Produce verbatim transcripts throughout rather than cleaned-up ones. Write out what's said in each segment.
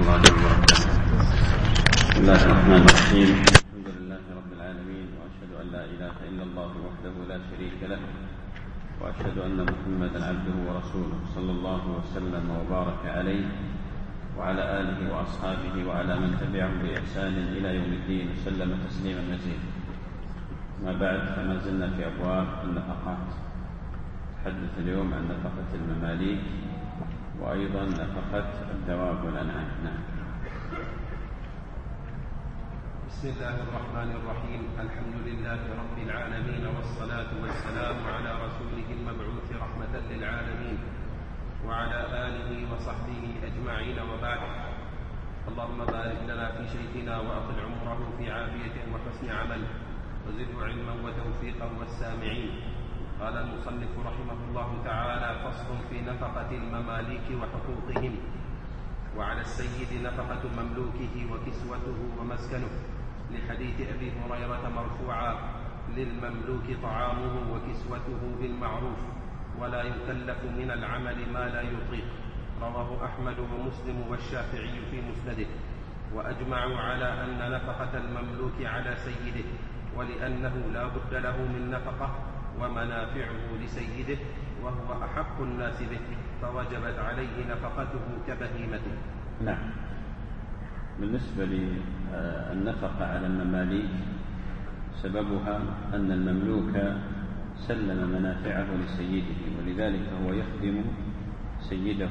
الله وبركاته. بسم الله الرحمن الرحيم. الحمد لله رب العالمين، وأشهد أن لا إله إلا الله وحده لا شريك له، وأشهد أن محمدا عبده ورسوله صلى الله وسلم وبارك عليه وعلى آله وأصحابه وعلى من تبعهم بإحسان إلى يوم الدين وسلم تسليما مزيدا. ما بعد، فما زلنا في أبواب النفقات. نتحدث اليوم عن نفقة المماليك وأيضا نفقة الدواب والأنعام. نعم. بسم الله الرحمن الرحيم. الحمد لله رب العالمين، والصلاة والسلام على رسوله المبعوث رحمة للعالمين وعلى آله وصحبه أجمعين، وبعد. اللهم بارك لنا في شيخنا وأطل عمره في عافية وحسن عمل، وزده علما وتوفيقا والسامعين. قال المصنف رحمه الله تعالى: فصل في نفقة المماليك وحقوقهم. وعلى السيد نفقة مملوكه وكسوته ومسكنه، لحديث أبي هريرة مرفوعا: للمملوك طعامه وكسوته بالمعروف، ولا يكلف من العمل ما لا يطيق. رواه أحمد ومسلم والشافعي في مسنده. وأجمعوا على أن نفقة المملوك على سيده، ولأنه لا بد له من نفقة ومنافعه لسيده، وهو أحق الناس به، فوجبت عليه نفقته كبهيمته. نعم. بالنسبة للنفقة على المماليك، سببها أن المملوك سلم منافعه لسيده، ولذلك هو يخدم سيده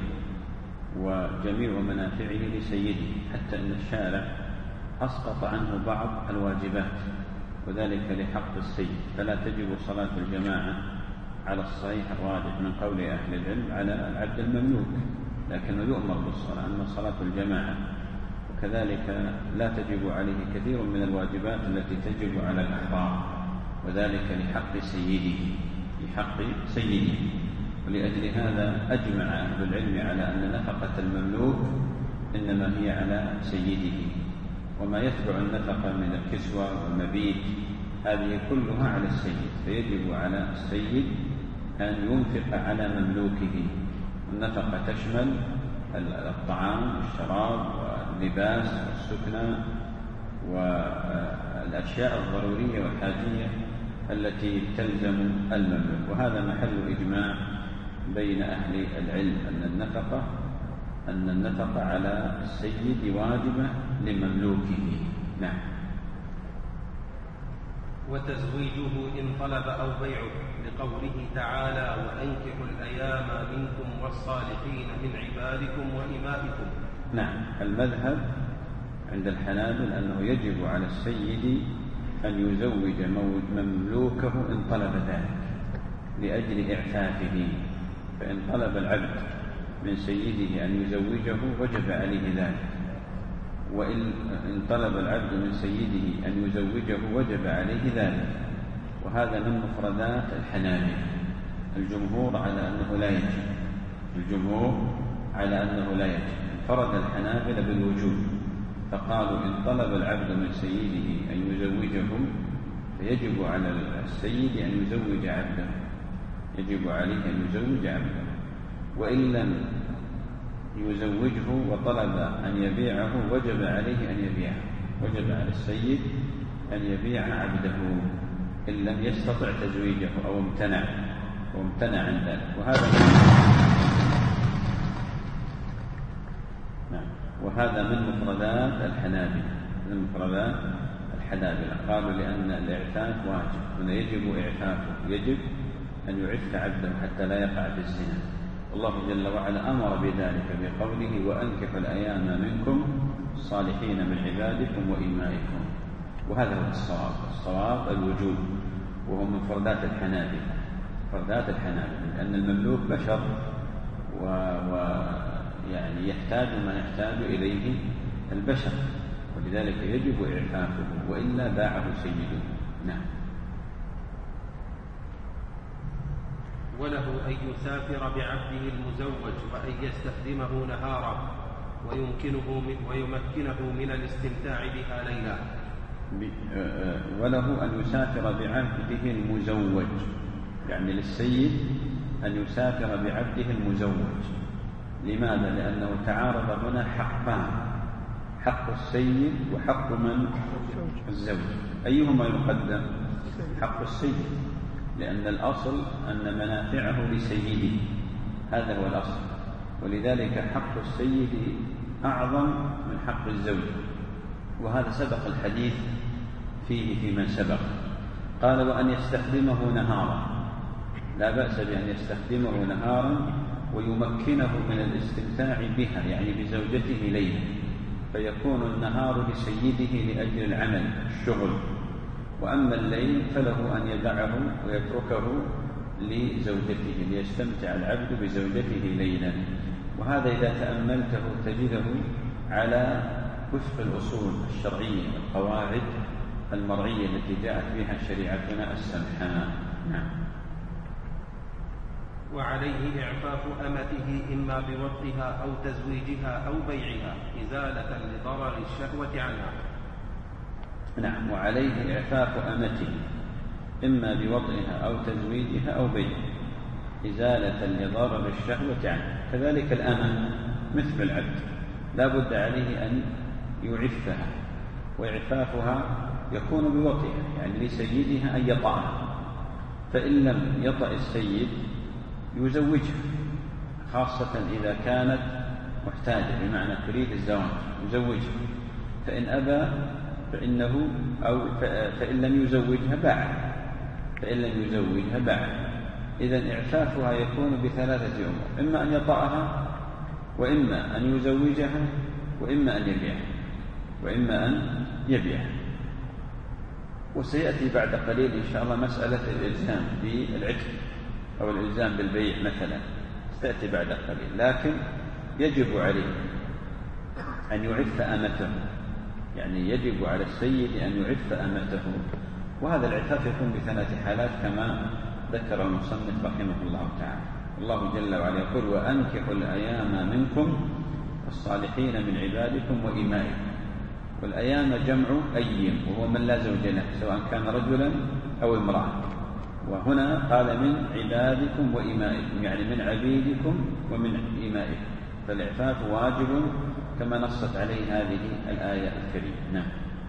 وجميع منافعه لسيده، حتى أن الشارع أسقط عنه بعض الواجبات، وذلك لحق السيد. فلا تجب صلاة الجماعة على الصحيح الراجح من قول أهل العلم على العبد المملوك، لكنه يؤمر بالصلاة. أما صلاة الجماعة وكذلك لا تجب عليه كثير من الواجبات التي تجب على الأحرار، وذلك لحق سيده لحق سيده ولأجل هذا أجمع أهل العلم على أن نفقة المملوك إنما هي على سيده. وما يتبع النفقة من الكسوة والمبيت هذه كلها على السيد، فيجب على السيد أن ينفق على مملوكه. النفقة تشمل الطعام والشراب واللباس والسكنى والأشياء الضرورية والحاجية التي تلزم المملوك، وهذا محل إجماع بين أهل العلم أن النفقة أن النفقة على السيد واجبة لمملوكه. نعم. وتزويجه إن طلب أو بيعه، لقوله تعالى: وأنكحوا الأيام منكم والصالحين من عبادكم وإمائكم. نعم. المذهب عند الحنابلة أنه يجب على السيد أن يزوج مملوكه إن طلب ذلك لأجل إعفافه. فإن طلب العبد من سيده أن يزوجه وجب عليه ذلك، وإن طلب العبد من سيده أن يزوجه وجب عليه ذلك. وهذا من مفردات الحنابلة. الجمهور على أنه لا يجب الجمهور على أنه لا يجب انفرد الحنابلة بالوجوب، فقالوا إن طلب العبد من سيده أن يزوجه فيجب على السيد أن يزوج عبده يجب عليه أن يزوج عبده، وإن لم يزوجه وطلب أن يبيعه وجب عليه أن يبيعه وجب على السيد أن يبيع عبده إن لم يستطع تزويجه أو امتنع وامتنع عن ذلك. وهذا نعم. وهذا من مفردات الحنابلة من مفردات الحنابلة قالوا لأن الإعفاف واجب، هنا يجب إعفافه، يجب أن يعف عبده حتى لا يقع في الزنا. الله جل وعلا أمر بذلك بقوله: وأنكحوا الأيام منكم الصالحين من عبادكم وإمائكم. وهذا هو الصواب الصواب الوجوب، وهو من مفردات الحنابلة مفردات الحنابلة لأن المملوك بشر ويعني يحتاج ما يحتاج إليه البشر، ولذلك يجب إعفافه، وإلا باعه سيده. نعم. وله أن يسافر بعبده المزوج، وأن يستخدمه نهارا، ويمكنه من ويمكنه من الاستمتاع بها ليلا. وله أن يسافر بعبده المزوج، يعني للسيد أن يسافر بعبده المزوج. لماذا؟ لأنه تعارض هنا حقان حق السيد وحق من؟ الزوج. أيهما يقدم؟ حق السيد، لأن الأصل أن منافعه لسيده، هذا هو الأصل، ولذلك حق السيد أعظم من حق الزوج، وهذا سبق الحديث فيه في من سبق. قال: وأن يستخدمه نهارا، لا بأس بأن يستخدمه نهارا ويمكنه من الاستمتاع بها، يعني بزوجته ليلا، فيكون النهار لسيده لأجل العمل الشغل، وأما الليل فله أن يدعه ويتركه لزوجته ليستمتع العبد بزوجته ليلا. وهذا إذا تأملته تجده على وفق الأصول الشرعية والقواعد المرعية التي جاءت بها شريعتنا السمحاء. نعم. وعليه إعفاف أمته إما بوطئها أو تزويجها أو بيعها إزالة لضرر الشهوة عنها. نعم. وعليه إعفاف أمته إما بوطئها أو تزويجها أو بيعها إزالة لضرر الشهوة عنها. كذلك الأمة مثل العبد لا بد عليه أن يعفها، وإعفافها يكون بوطئها، يعني لسيدها أن يطأها، فإن لم يطأ السيد يزوجها، خاصة إذا كانت محتاجة بمعنى تريد الزواج يزوجها، فإن أبى فإنه أو فإن لم يزوجها باع، فإن لم يزوجها باع. إذن إعفافها يكون بثلاثة أمور: إما أن يطأها، وإما أن يزوجها، وإما أن يبيعها وإما أن يبيعها. وسيأتي بعد قليل إن شاء الله مسألة الإلزام بالعتق أو الإلزام بالبيع مثلا، ستأتي بعد قليل. لكن يجب عليه أن يعف أمته، يعني يجب على السيد أن يعف أمته، وهذا العفاف يكون بثلاث حالات كما ذكر المصنف رحمه الله تعالى. الله جل وعلا يقول: وأنكحوا الأيام منكم والصالحين من عبادكم وإمائكم. والأيام جمع أيم، وهو من لا زوج له سواء كان رجلا أو امرأة، وهنا قال من عبادكم وإمائكم، يعني من عبيدكم ومن إمائكم، فالإعفاف واجب كما نصت عليه هذه الآية الكريمة. نعم.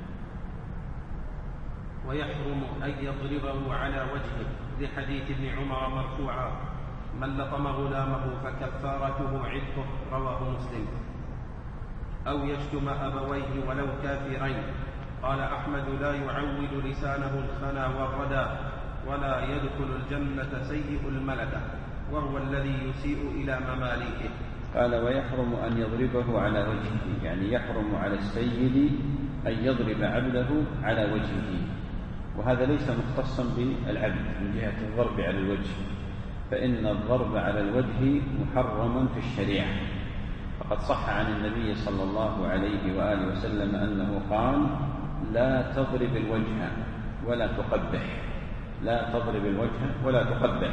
ويحرم أن يضربه على وجهه لحديث ابن عمر مرفوعا: من لطم غلامه فكفارته عتقه، رواه مسلم. أو يشتم أبويه ولو كافرين. قال أحمد: لا يعود لسانه الخنا والردى، ولا يدخل الجنة سيء الملكة، وهو الذي يسيء إلى مماليكه. قال: ويحرم أن يضربه على وجهه، يعني يحرم على السيد أن يضرب عبده على وجهه، وهذا ليس مختصا بالعبد من جهة الضرب على الوجه، فإن الضرب على الوجه محرم في الشريعة. فقد صح عن النبي صلى الله عليه وآله وسلم أنه قال: لا تضرب الوجه ولا تقبح، لا تضرب الوجه ولا تقبح.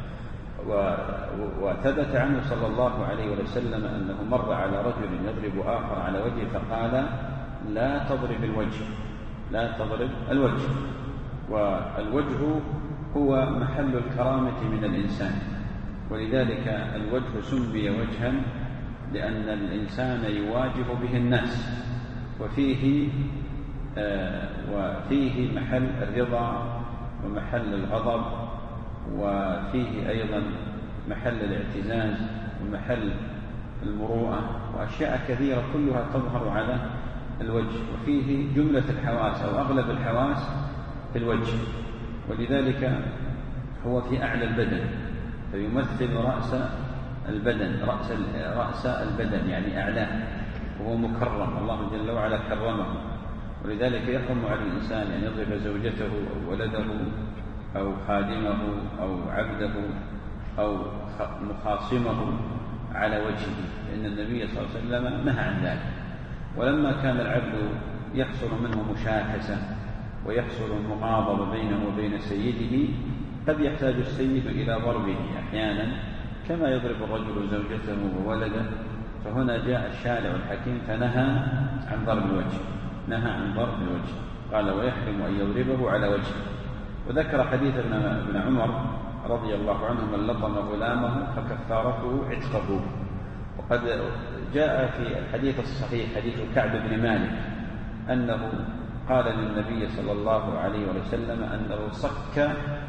وثبت عنه صلى الله عليه وسلم أنه مر على رجل يضرب آخر على وجهه فقال: لا تضرب الوجه، لا تضرب الوجه. والوجه هو محل الكرامة من الإنسان، ولذلك الوجه سمي وجها لأن الإنسان يواجه به الناس، وفيه آه وفيه محل الرضا ومحل الغضب، وفيه أيضا محل الاعتزاز ومحل المروءة، وأشياء كثيرة كلها تظهر على الوجه، وفيه جملة الحواس أو أغلب الحواس في الوجه، ولذلك هو في أعلى البدن، فيمثل رأس البدن، رأس رأس البدن يعني أعلاه، وهو مكرم، الله جل وعلا كرمه. ولذلك يحرم على الإنسان أن يضرب زوجته أو ولده أو خادمه أو عبده أو مخاصمه على وجهه، لأن النبي صلى الله عليه وسلم نهى عن ذلك. ولما كان العبد يحصل منه مشاكسة ويحصل المغاضبة بينه وبين سيده، قد يحتاج السيد إلى ضربه أحيانا كما يضرب الرجل زوجته وولده، فهنا جاء الشارع الحكيم فنهى عن ضرب الوجه، نهى عن ضرب الوجه، قال: ويحرم أن يضربه على وجهه. وذكر حديث ابن عمر رضي الله عنه: من لطم غلامه فكفارته عتقه. وقد جاء في الحديث الصحيح حديث كعب بن مالك أنه قال للنبي صلى الله عليه وسلم أنه صك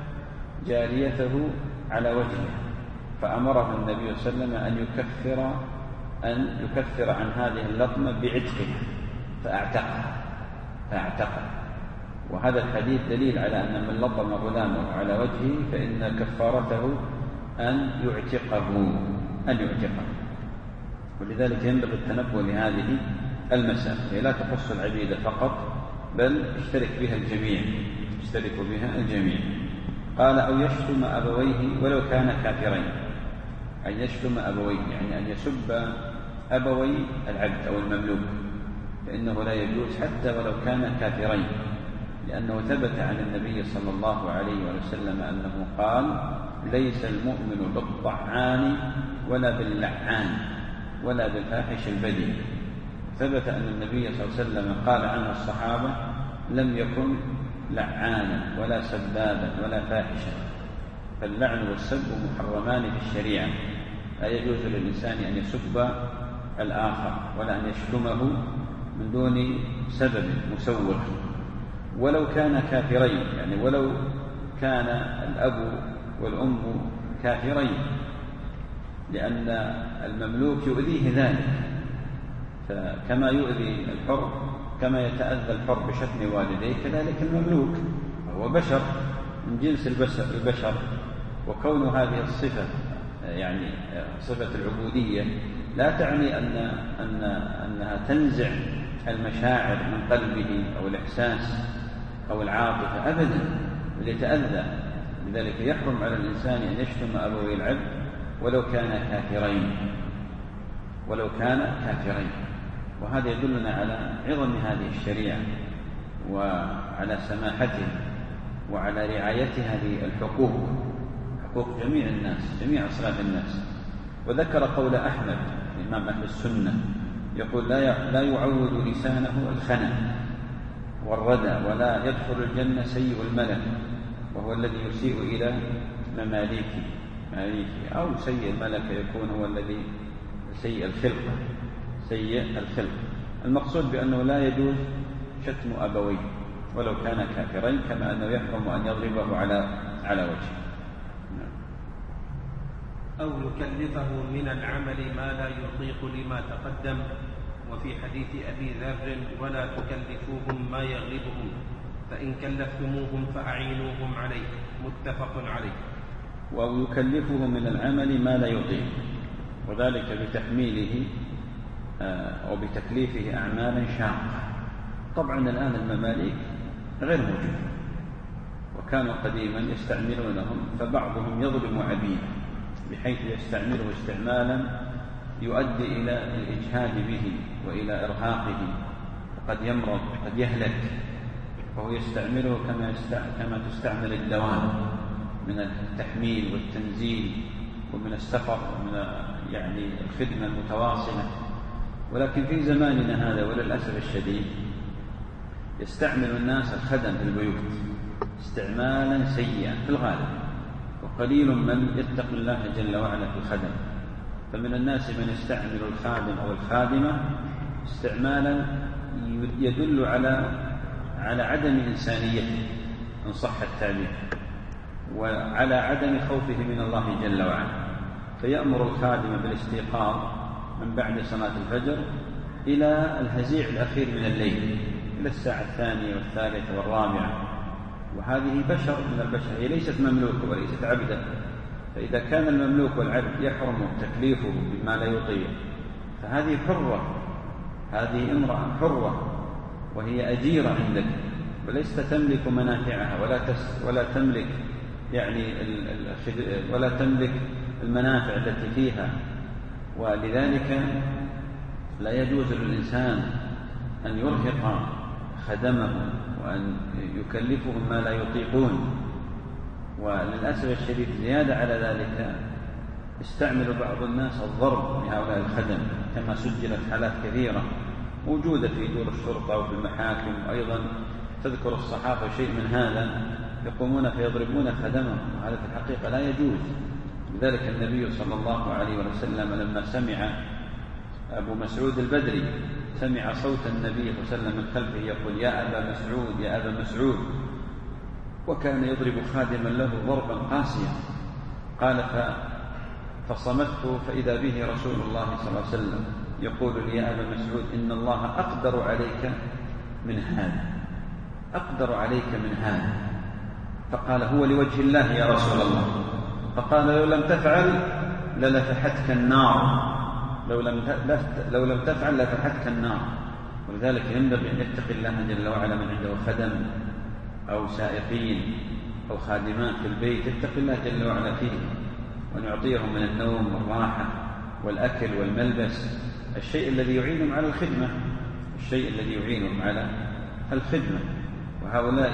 جاريته على وجهه، فأمره النبي صلى الله عليه وسلم أن يكفر أن يكفر عن هذه اللطمة بعتقها فأعتقها فأعتقها وهذا الحديث دليل على أن من لطم غلامه على وجهه فإن كفارته أن يعتقه أن يعتقه ولذلك ينبغي التنبه لهذه المسألة، هي لا تخص العبيد فقط بل اشترك بها الجميع اشترك بها الجميع. قال أو يشتم أبويه ولو كان كافرين، أن يشتم أبويه يعني أن يسب أبوي العبد أو المملوك، فإنه لا يجوز حتى ولو كان كافرين، لأنه ثبت عن النبي صلى الله عليه وسلم أنه قال ليس المؤمن بالطعان ولا باللعان ولا بالفاحش البذيء. ثبت أن النبي صلى الله عليه وسلم قال عنه الصحابة لم يكن لعانا ولا سبابا ولا فاحشا، فاللعن والسب محرمان في الشريعة، لا يجوز للإنسان أن يسب الآخر ولا أن يشتمه من دون سبب مسوغ ولو كان كافرين، يعني ولو كان الأب والأم كافرين، لأن المملوك يؤذيه ذلك، فكما يؤذي الحر كما يتأذى الحر بشتم والديه كذلك المملوك هو بشر من جنس البشر. وكون هذه الصفة يعني صفة العبودية لا تعني أن أن أنها تنزع المشاعر من قلبه أو الإحساس أو العاطفة أبدا، بل يتأذى. لذلك يحرم على الإنسان أن يشتم أبوي العبد ولو كان كافرين ولو كان كافرين وهذا يدلنا على عظم هذه الشريعة وعلى سماحتها وعلى رعايتها للحقوق، حقوق جميع الناس جميع أصناف الناس. وذكر قول أحمد إمام أهل السنة يقول لا لا يعود لسانه الخنا والردى ولا يدخل الجنة سيء الملك، وهو الذي يسيء إلى مماليكه أو سيء الملك يكون هو الذي سيء الخلقة سيء الخلقة. المقصود بأنه لا يجوز شتم أبويه ولو كان كافرين، كما أنه يحرم أن يضربه على على وجهه أو يكلفه من العمل ما لا يطيق لما تقدم. وفي حديث أبي ذر ولا تكلفوهم ما يغلبهم فإن كلفتموهم فأعينوهم عليه، متفق عليه. ويكلفه من العمل ما لا يطيق، وذلك بتحميله أو بتكليفه أعمالا شاقة. طبعا الآن المماليك غير موجود، وكانوا قديما يستعملونهم، فبعضهم يظلم عبيده بحيث يستعمله استعمالا يؤدي إلى الإجهاد به وإلى إرهاقه، وقد يمرض قد يهلك، فهو يستعمله كما كما تستعمل الدواب من التحميل والتنزيل ومن السفر ومن يعني الخدمة المتواصلة. ولكن في زماننا هذا وللأسف الشديد يستعمل الناس الخدم في البيوت استعمالا سيئا في الغالب، وقليل من يتقي الله جل وعلا في الخدم. فمن الناس من يستعمل الخادم أو الخادمة استعمالا يدل على على عدم إنسانيته إن صح التعبير، وعلى عدم خوفه من الله جل وعلا، فيأمر الخادم بالاستيقاظ من بعد صلاة الفجر إلى الهزيع الأخير من الليل، إلى الساعة الثانية والثالثة والرابعة، وهذه بشر من البشر، هي ليست مملوكة وليست عبدا. فإذا كان المملوك والعبد يحرم تكليفه بما لا يطيق، فهذه حرة، هذه امرأة حرة وهي أجيرة عندك وليست تملك منافعها ولا تس ولا تملك يعني ولا تملك المنافع التي فيها. ولذلك لا يجوز للإنسان أن يرهق خدمه وأن يكلفهم ما لا يطيقون. وللأسف الشديد زيادة على ذلك استعمل بعض الناس الضرب لهؤلاء الخدم، كما سجلت حالات كثيرة موجودة في دور الشرطة وفي المحاكم، وأيضا تذكر الصحافة شيء من هذا، يقومون فيضربون خدمهم، وهذا في الحقيقة لا يجوز. لذلك النبي صلى الله عليه وسلم لما سمع أبو مسعود البدري سمع صوت النبي صلى الله عليه وسلم من خلفه يقول يا أبا مسعود يا أبا مسعود، وكان يضرب خادما له ضربا قاسيا. قال فصمت فإذا به رسول الله صلى الله عليه وسلم يقول لي يا أبا مسعود إن الله أقدر عليك من هذا، أقدر عليك من هذا. فقال هو لوجه الله يا رسول الله. فقال لو لم تفعل للفحتك النار، لو لم لو لم تفعل لفحتك النار. ولذلك ينبغي أن يتقي الله جل وعلا من عنده خدم أو سائقين أو خادمات في البيت، يتقي الله جل وعلا فيه، وأن يعطيهم من النوم والراحة والأكل والملبس الشيء الذي يعينهم على الخدمة، الشيء الذي يعينهم على الخدمة. وهؤلاء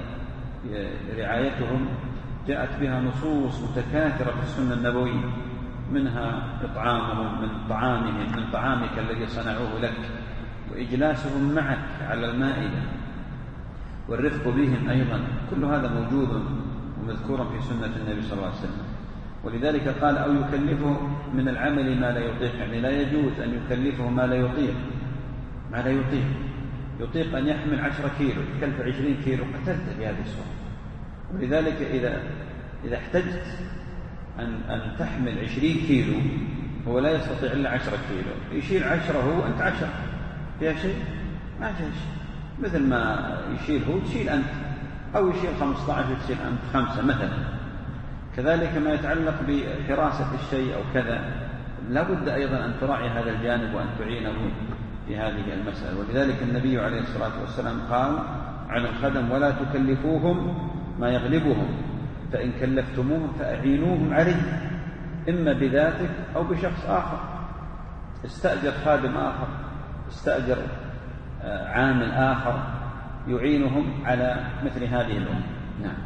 رعايتهم جاءت بها نصوص متكاثرة في السنة النبوية، منها إطعامهم من طعامهم من طعامك الذي صنعوه لك، وإجلاسهم معك على المائدة، والرفق بهم أيضا. كل هذا موجود ومذكور في سنة النبي صلى الله عليه وسلم. ولذلك قال أو يكلفه من العمل ما لا يطيق، يعني لا يجوز أن يكلفه ما لا يطيق، ما لا يطيق. يطيق أن يحمل عشرة كيلو، يكلف عشرين كيلو، قتلت بهذه الصورة. ولذلك إذا إذا احتجت أن أن تحمل عشرين كيلو، هو لا يستطيع إلا عشرة كيلو، يشيل عشرة هو أنت عشرة، فيها شيء؟ ما فيها شيء. مثل ما يشيل هو تشيل أنت، أو يشيل خمسة عشر وتشيل أنت خمسة مثلا. كذلك ما يتعلق بحراسة الشيء أو كذا، لا بد أيضا أن تراعي هذا الجانب وأن تعينه في هذه المسألة. ولذلك النبي عليه الصلاة والسلام قال عن الخدم ولا تكلفوهم ما يغلبهم، فإن كلفتموهم فأعينوهم عليه، إما بذاتك أو بشخص آخر. استأجر خادم آخر، استأجر عامل آخر يعينهم على مثل هذه الأمور. نعم.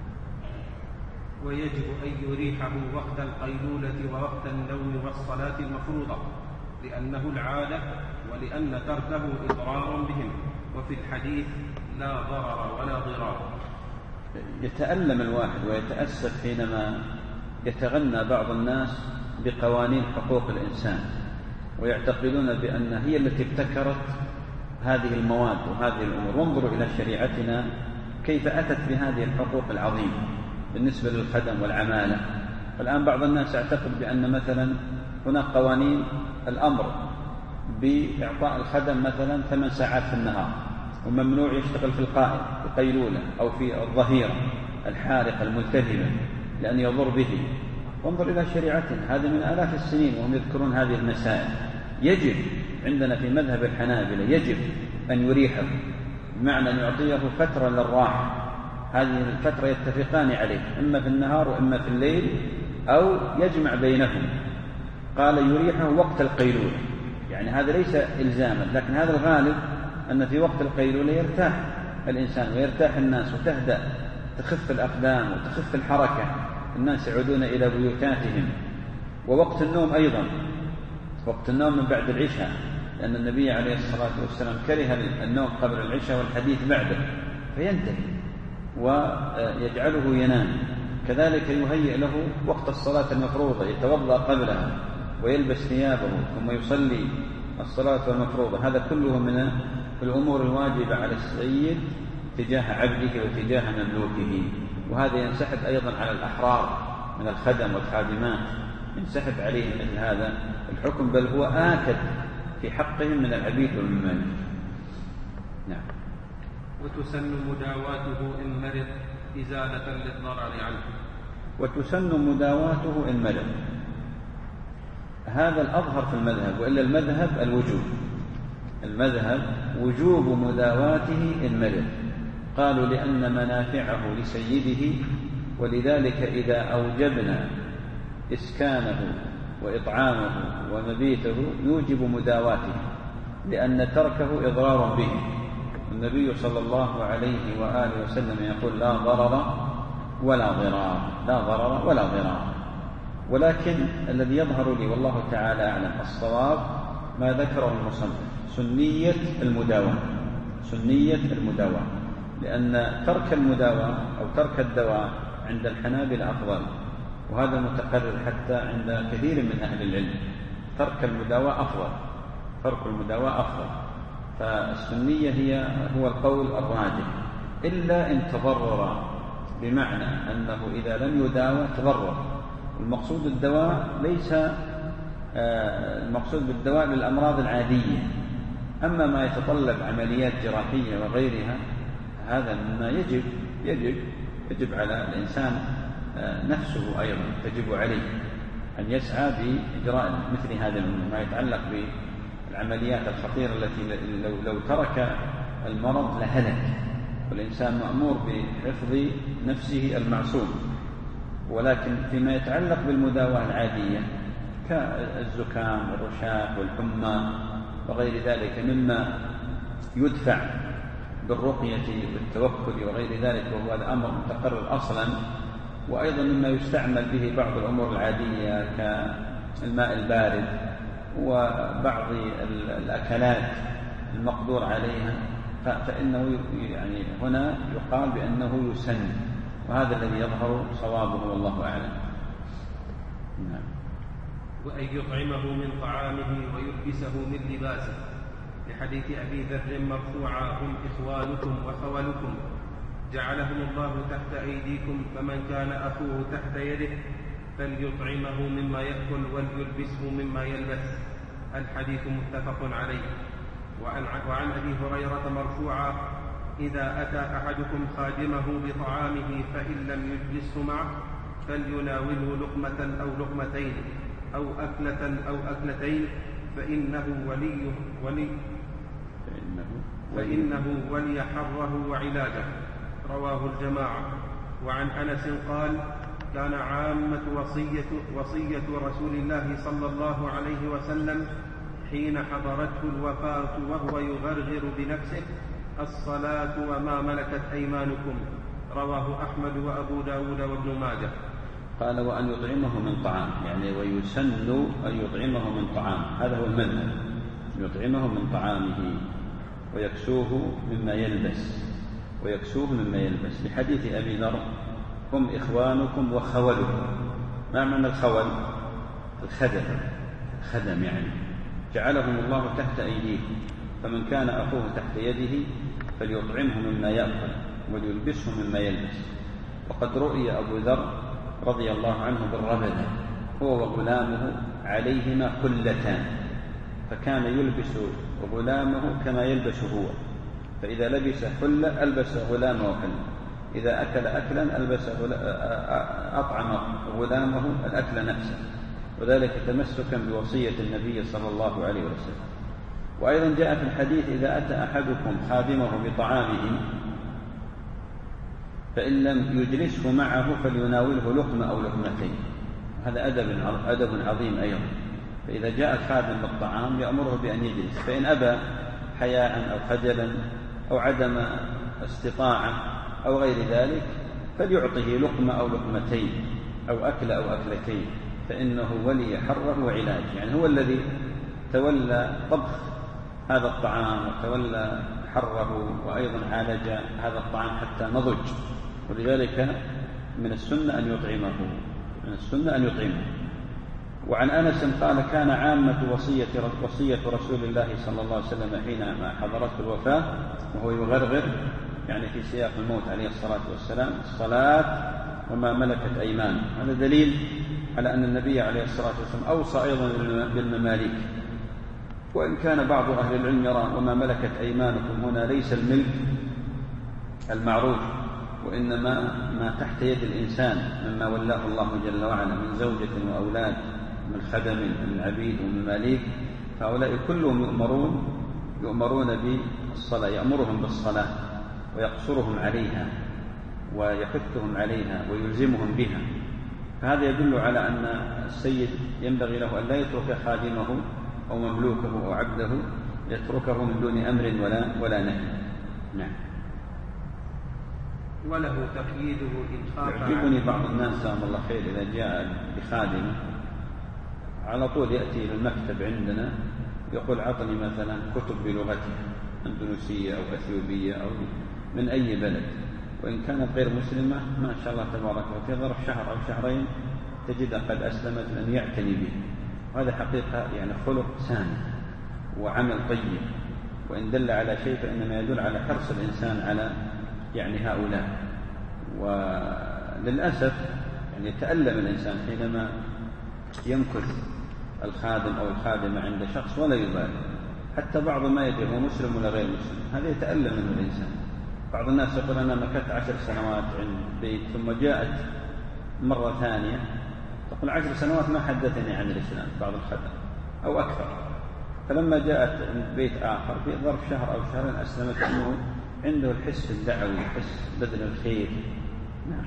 ويجب أن يريحه وقت القيلولة ووقت النوم والصلاة المفروضة، لأنه العادة، ولأن تركه إضرار بهم. وفي الحديث لا ضرر ولا ضرار. يتألم الواحد ويتأسف حينما يتغنى بعض الناس بقوانين حقوق الإنسان، ويعتقدون بأن هي التي ابتكرت هذه المواد وهذه الأمور. وانظروا إلى شريعتنا كيف أتت بهذه الحقوق العظيمة بالنسبة للخدم والعمالة. الآن بعض الناس يعتقد بأن مثلا هناك قوانين الأمر بإعطاء الخدم مثلا ثمان ساعات في النهار، وممنوع يشتغل في القائل القيلولة أو في الظهيرة الحارقة الملتهبة لأن يضر به. وانظر إلى شريعتنا، هذا من آلاف السنين وهم يذكرون هذه المسائل. يجب عندنا في مذهب الحنابلة يجب أن يريحه، بمعنى أن يعطيه فترة للراحة. هذه الفترة يتفقان عليه، إما في النهار وإما في الليل، أو يجمع بينهم. قال يريحه وقت القيلولة، يعني هذا ليس إلزاما، لكن هذا الغالب أن في وقت القيلولة يرتاح الإنسان ويرتاح الناس وتهدأ، تخف الأقدام وتخف الحركة، الناس يعودون إلى بيوتاتهم. ووقت النوم أيضا، وقت النوم من بعد العشاء، لأن النبي عليه الصلاة والسلام كره النوم قبل العشاء والحديث بعده، فينتهي ويجعله ينام. كذلك يهيئ له وقت الصلاة المفروضة، يتوضأ قبلها ويلبس ثيابه ثم يصلي الصلاة المفروضة. هذا كله من الأمور الواجبة على السيد تجاه عبده وتجاه مملوكه. وهذا ينسحب أيضا على الأحرار من الخدم والخادمات، ينسحب عليهم مثل هذا الحكم، بل هو آكد في حقهم من العبيد والمماليك. نعم. وتسن مداواته إن مرض إزالة للضرر عنه. وتسن مداواته إن مرض، هذا الأظهر في المذهب، وإلا المذهب الوجوب، المذهب وجوب مداواته إن مرض. قالوا لأن منافعه لسيده، ولذلك إذا أوجبنا إسكانه وإطعامه ومبيته يوجب مداواته، لأن تركه إضرار به. النبي صلى الله عليه وآله وسلم يقول لا ضرر ولا ضرار، لا ضرر ولا ضرار. ولكن الذي يظهر لي والله تعالى أعلم الصواب ما ذكره المصنف، سنية المداواة، سنية المداواة، لأن ترك المداواة أو ترك الدواء عند الحنابلة أفضل، وهذا متقرر حتى عند كثير من أهل العلم. ترك المداواة أفضل، وترك المداواة أفضل. فالسنية هي هو القول الراجح، إلا إن تضرر، بمعنى أنه إذا لم يداوى تضرر. المقصود الدواء ليس المقصود بالدواء للأمراض العادية، أما ما يتطلب عمليات جراحية وغيرها هذا مما يجب يجب يجب على الإنسان نفسه أيضا تجب عليه أن يسعى بإجراء مثل هذا ما يتعلق بالعمليات الخطيرة التي لو, لو ترك المرض لهلك، والإنسان مأمور بحفظ نفسه المعصوم. ولكن فيما يتعلق بالمداواة العادية كالزكام والرشاح والحمى وغير ذلك مما يدفع بالرقية والتوكل وغير ذلك، وهو الأمر متقرر أصلا، وأيضا مما يستعمل به بعض الأمور العادية كالماء البارد وبعض الأكلات المقدور عليها، فإنه يعني هنا يقال بأنه يسن، وهذا الذي يظهر صوابه والله أعلم. نعم. وأن يطعمه من طعامه ويلبسه من لباسه، لحديث أبي ذر مرفوعا: هم إخوانكم وخولكم جعلهم الله تحت أيديكم، فمن كان أخوه تحت يده فليطعمه مما يأكل وليلبسه مما يلبس. الحديث متفق عليه. وعن, وعن أبي هريرة مرفوعا: إذا أتى أحدكم خادمه بطعامه فإن لم يجلسه معه فليناوله لقمة أو لقمتين أو أكلة أو أكلتين فإنه ولي ولي فإنه, فإنه ولي حره وعلاجه. رواه الجماعة. وعن أنس قال: كان عامة وصية, وصية رسول الله صلى الله عليه وسلم حين حضرته الوفاة وهو يغرغر بنفسه: الصلاة وما ملكت أيمانكم. رواه أحمد وأبو داود وابن ماجه. قال: وأن يطعمه من طعام، يعني ويسن أن يطعمه من طعام، هذا هو المذهب، يطعمه من طعامه ويكسوه مما يلبس ويكسوه مما يلبس لحديث أبي ذر: هم إخوانكم وخولكم. ما معنى الخول؟ الخدم، الخدم يعني جعلهم الله تحت أيديهم، فمن كان أخوه تحت يده فليطعمه مما يأكل وليلبسه مما يلبس. وقد رؤي أبو ذر رضي الله عنه بالربذة هو وغلامه عليهما كلتان، فكان يلبس غلامه كما يلبس هو، فإذا لبس حلة ألبس غلامه حلة، إذا أكل أكلا ألبس أطعم غلامه الأكل نفسه، وذلك تمسكا بوصية النبي صلى الله عليه وسلم. وأيضا جاء في الحديث: إذا أتى أحدكم خادمه بطعامه فإن لم يجلسه معه فليناوله لقمة أو لقمتين. هذا أدب أدب عظيم أيضا. فإذا جاء الخادم بالطعام يأمره بأن يجلس، فإن أبى حياء أو خجلا أو عدم استطاعة أو غير ذلك فليعطه لقمة أو لقمتين أو أكل أو أكلتين، فإنه ولي حره وعلاج، يعني هو الذي تولى طبخ هذا الطعام وتولى حره وأيضا عالج هذا الطعام حتى نضج، ولذلك من السنة أن يطعمه من السنة أن يطعمه. وعن أنس قال: كان عامة وصية وصية رسول الله صلى الله عليه وسلم حينما حضرته الوفاة وهو يغرغر، يعني في سياق الموت عليه الصلاة والسلام: الصلاة وما ملكت أيمانه. هذا دليل على أن النبي عليه الصلاة والسلام أوصى أيضا بالمماليك، وإن كان بعض أهل العلم يرى وما ملكت أيمانكم هنا ليس الملك المعروف، وإنما ما تحت يد الإنسان مما ولاه الله جل وعلا من زوجة وأولاد من خدم من عبيد ومن مماليك، فهؤلاء كلهم يؤمرون يؤمرون بالصلاة، يأمرهم بالصلاة ويقصرهم عليها ويحثهم عليها ويلزمهم بها. فهذا يدل على أن السيد ينبغي له أن لا يترك خادمه أو مملوكه أو عبده يتركه من دون أمر ولا ولا نهي. نعم. وله تقييده إن خاف. يعجبني بعض الناس جزاهم الله خير إذا جاء بخادم على طول يأتي إلى المكتب عندنا يقول: عطني مثلا كتب بلغتها، أندونيسية أو أثيوبية أو من أي بلد، وإن كانت غير مسلمة ما شاء الله تبارك وفي ظرف شهر أو شهرين تجد قد أسلمت أن يعتني به. هذا حقيقة يعني خلق سامي، وعمل طيب، وإن دل على شيء فإنما يدل على حرص الإنسان على يعني هؤلاء. وللأسف يعني يتألم الإنسان حينما يمكث الخادم أو الخادمة عند شخص ولا يبالي، حتى بعض ما يدري هو مسلم ولا غير مسلم، هذا يتألم منه الإنسان. بعض الناس يقول أنا مكثت عشر سنوات عند بيت ثم جاءت مرة ثانية تقول عشر سنوات ما حدثني عن الإسلام بعض الخدم أو أكثر، فلما جاءت عند بيت آخر في ظرف شهر أو شهرين أسلمت، أنه عنده الحس الدعوي، حس بذل الخير. نعم.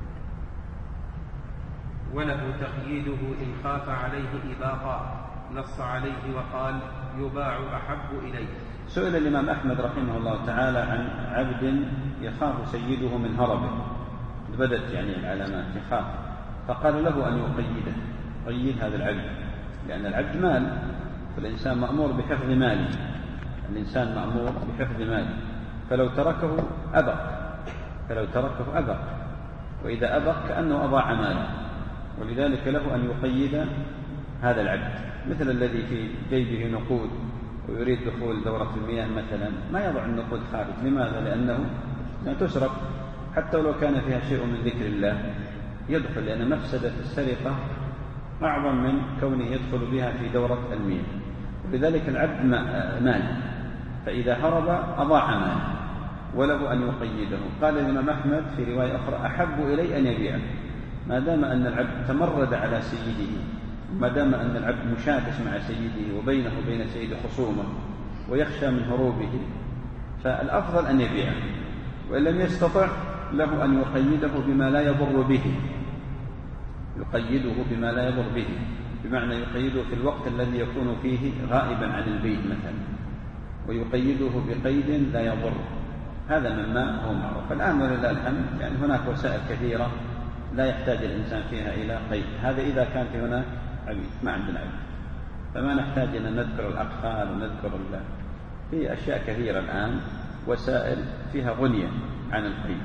وله تقييده إن خاف عليه إباقا، نص عليه وقال يباع أحب إليه. سئل الإمام أحمد رحمه الله تعالى عن عبد يخاف سيده من هربه، بدت يعني العلامات يخاف، فقال له أن يقيده، قيد هذا العبد، لأن العبد مال، فالإنسان مأمور بحفظ ماله، الإنسان مأمور بحفظ ماله، فلو تركه أبق، فلو تركه أبق، وإذا أبق كأنه أضاع ماله، ولذلك له أن يقيد هذا العبد، مثل الذي في جيبه نقود ويريد دخول دورة المياه مثلا، ما يضع النقود خارج. لماذا؟ لأنه لا تسرق، حتى ولو كان فيها شيء من ذكر الله يدخل، لأن مفسدة السرقة أعظم من كونه يدخل بها في دورة المياه. ولذلك العبد مال، فإذا هرب أضاع ماله، وله أن يقيده. قال الإمام أحمد في رواية أخرى أحب إلي أن يبيعه، ما دام أن العبد تمرد على سيده، ما دام أن العبد مشاكس مع سيده وبينه وبين سيده خصومة ويخشى من هروبه، فالأفضل أن يبيعه، وإن لم يستطع له أن يقيده بما لا يضر به، يقيده بما لا يضر به، بمعنى يقيده في الوقت الذي يكون فيه غائبا عن البيت مثلا، ويقيده بقيد لا يضر. هذا مما هو معروف. الآن ولله الحمد يعني هناك وسائل كثيرة لا يحتاج الإنسان فيها إلى قيد، هذا إذا كان في هناك عبيد، ما عندنا عبيد فما نحتاج أن نذكر الأقفال ونذكر الله. في أشياء كثيرة الآن وسائل فيها غنية عن القيد.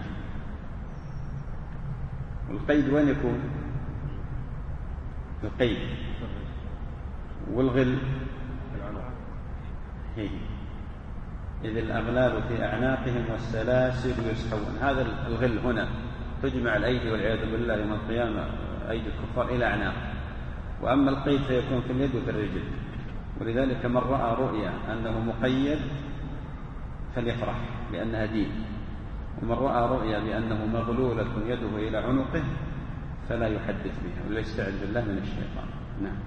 والقيد وين يكون؟ القيد والغل هي إذ الأغلال في أعناقهم والسلاسل يسحبون. هذا الغل هنا تجمع الأيدي والعياذ بالله يوم القيامة، أيدي الكفار إلى أعناق. وأما القيد فيكون في اليد وفي الرجل. ولذلك من رأى رؤيا أنه مقيد فليفرح لأنها دين، ومن رأى رؤيا بأنه مغلولة يده إلى عنقه فلا يحدث بها وليستعذ بالله من الشيطان. نعم.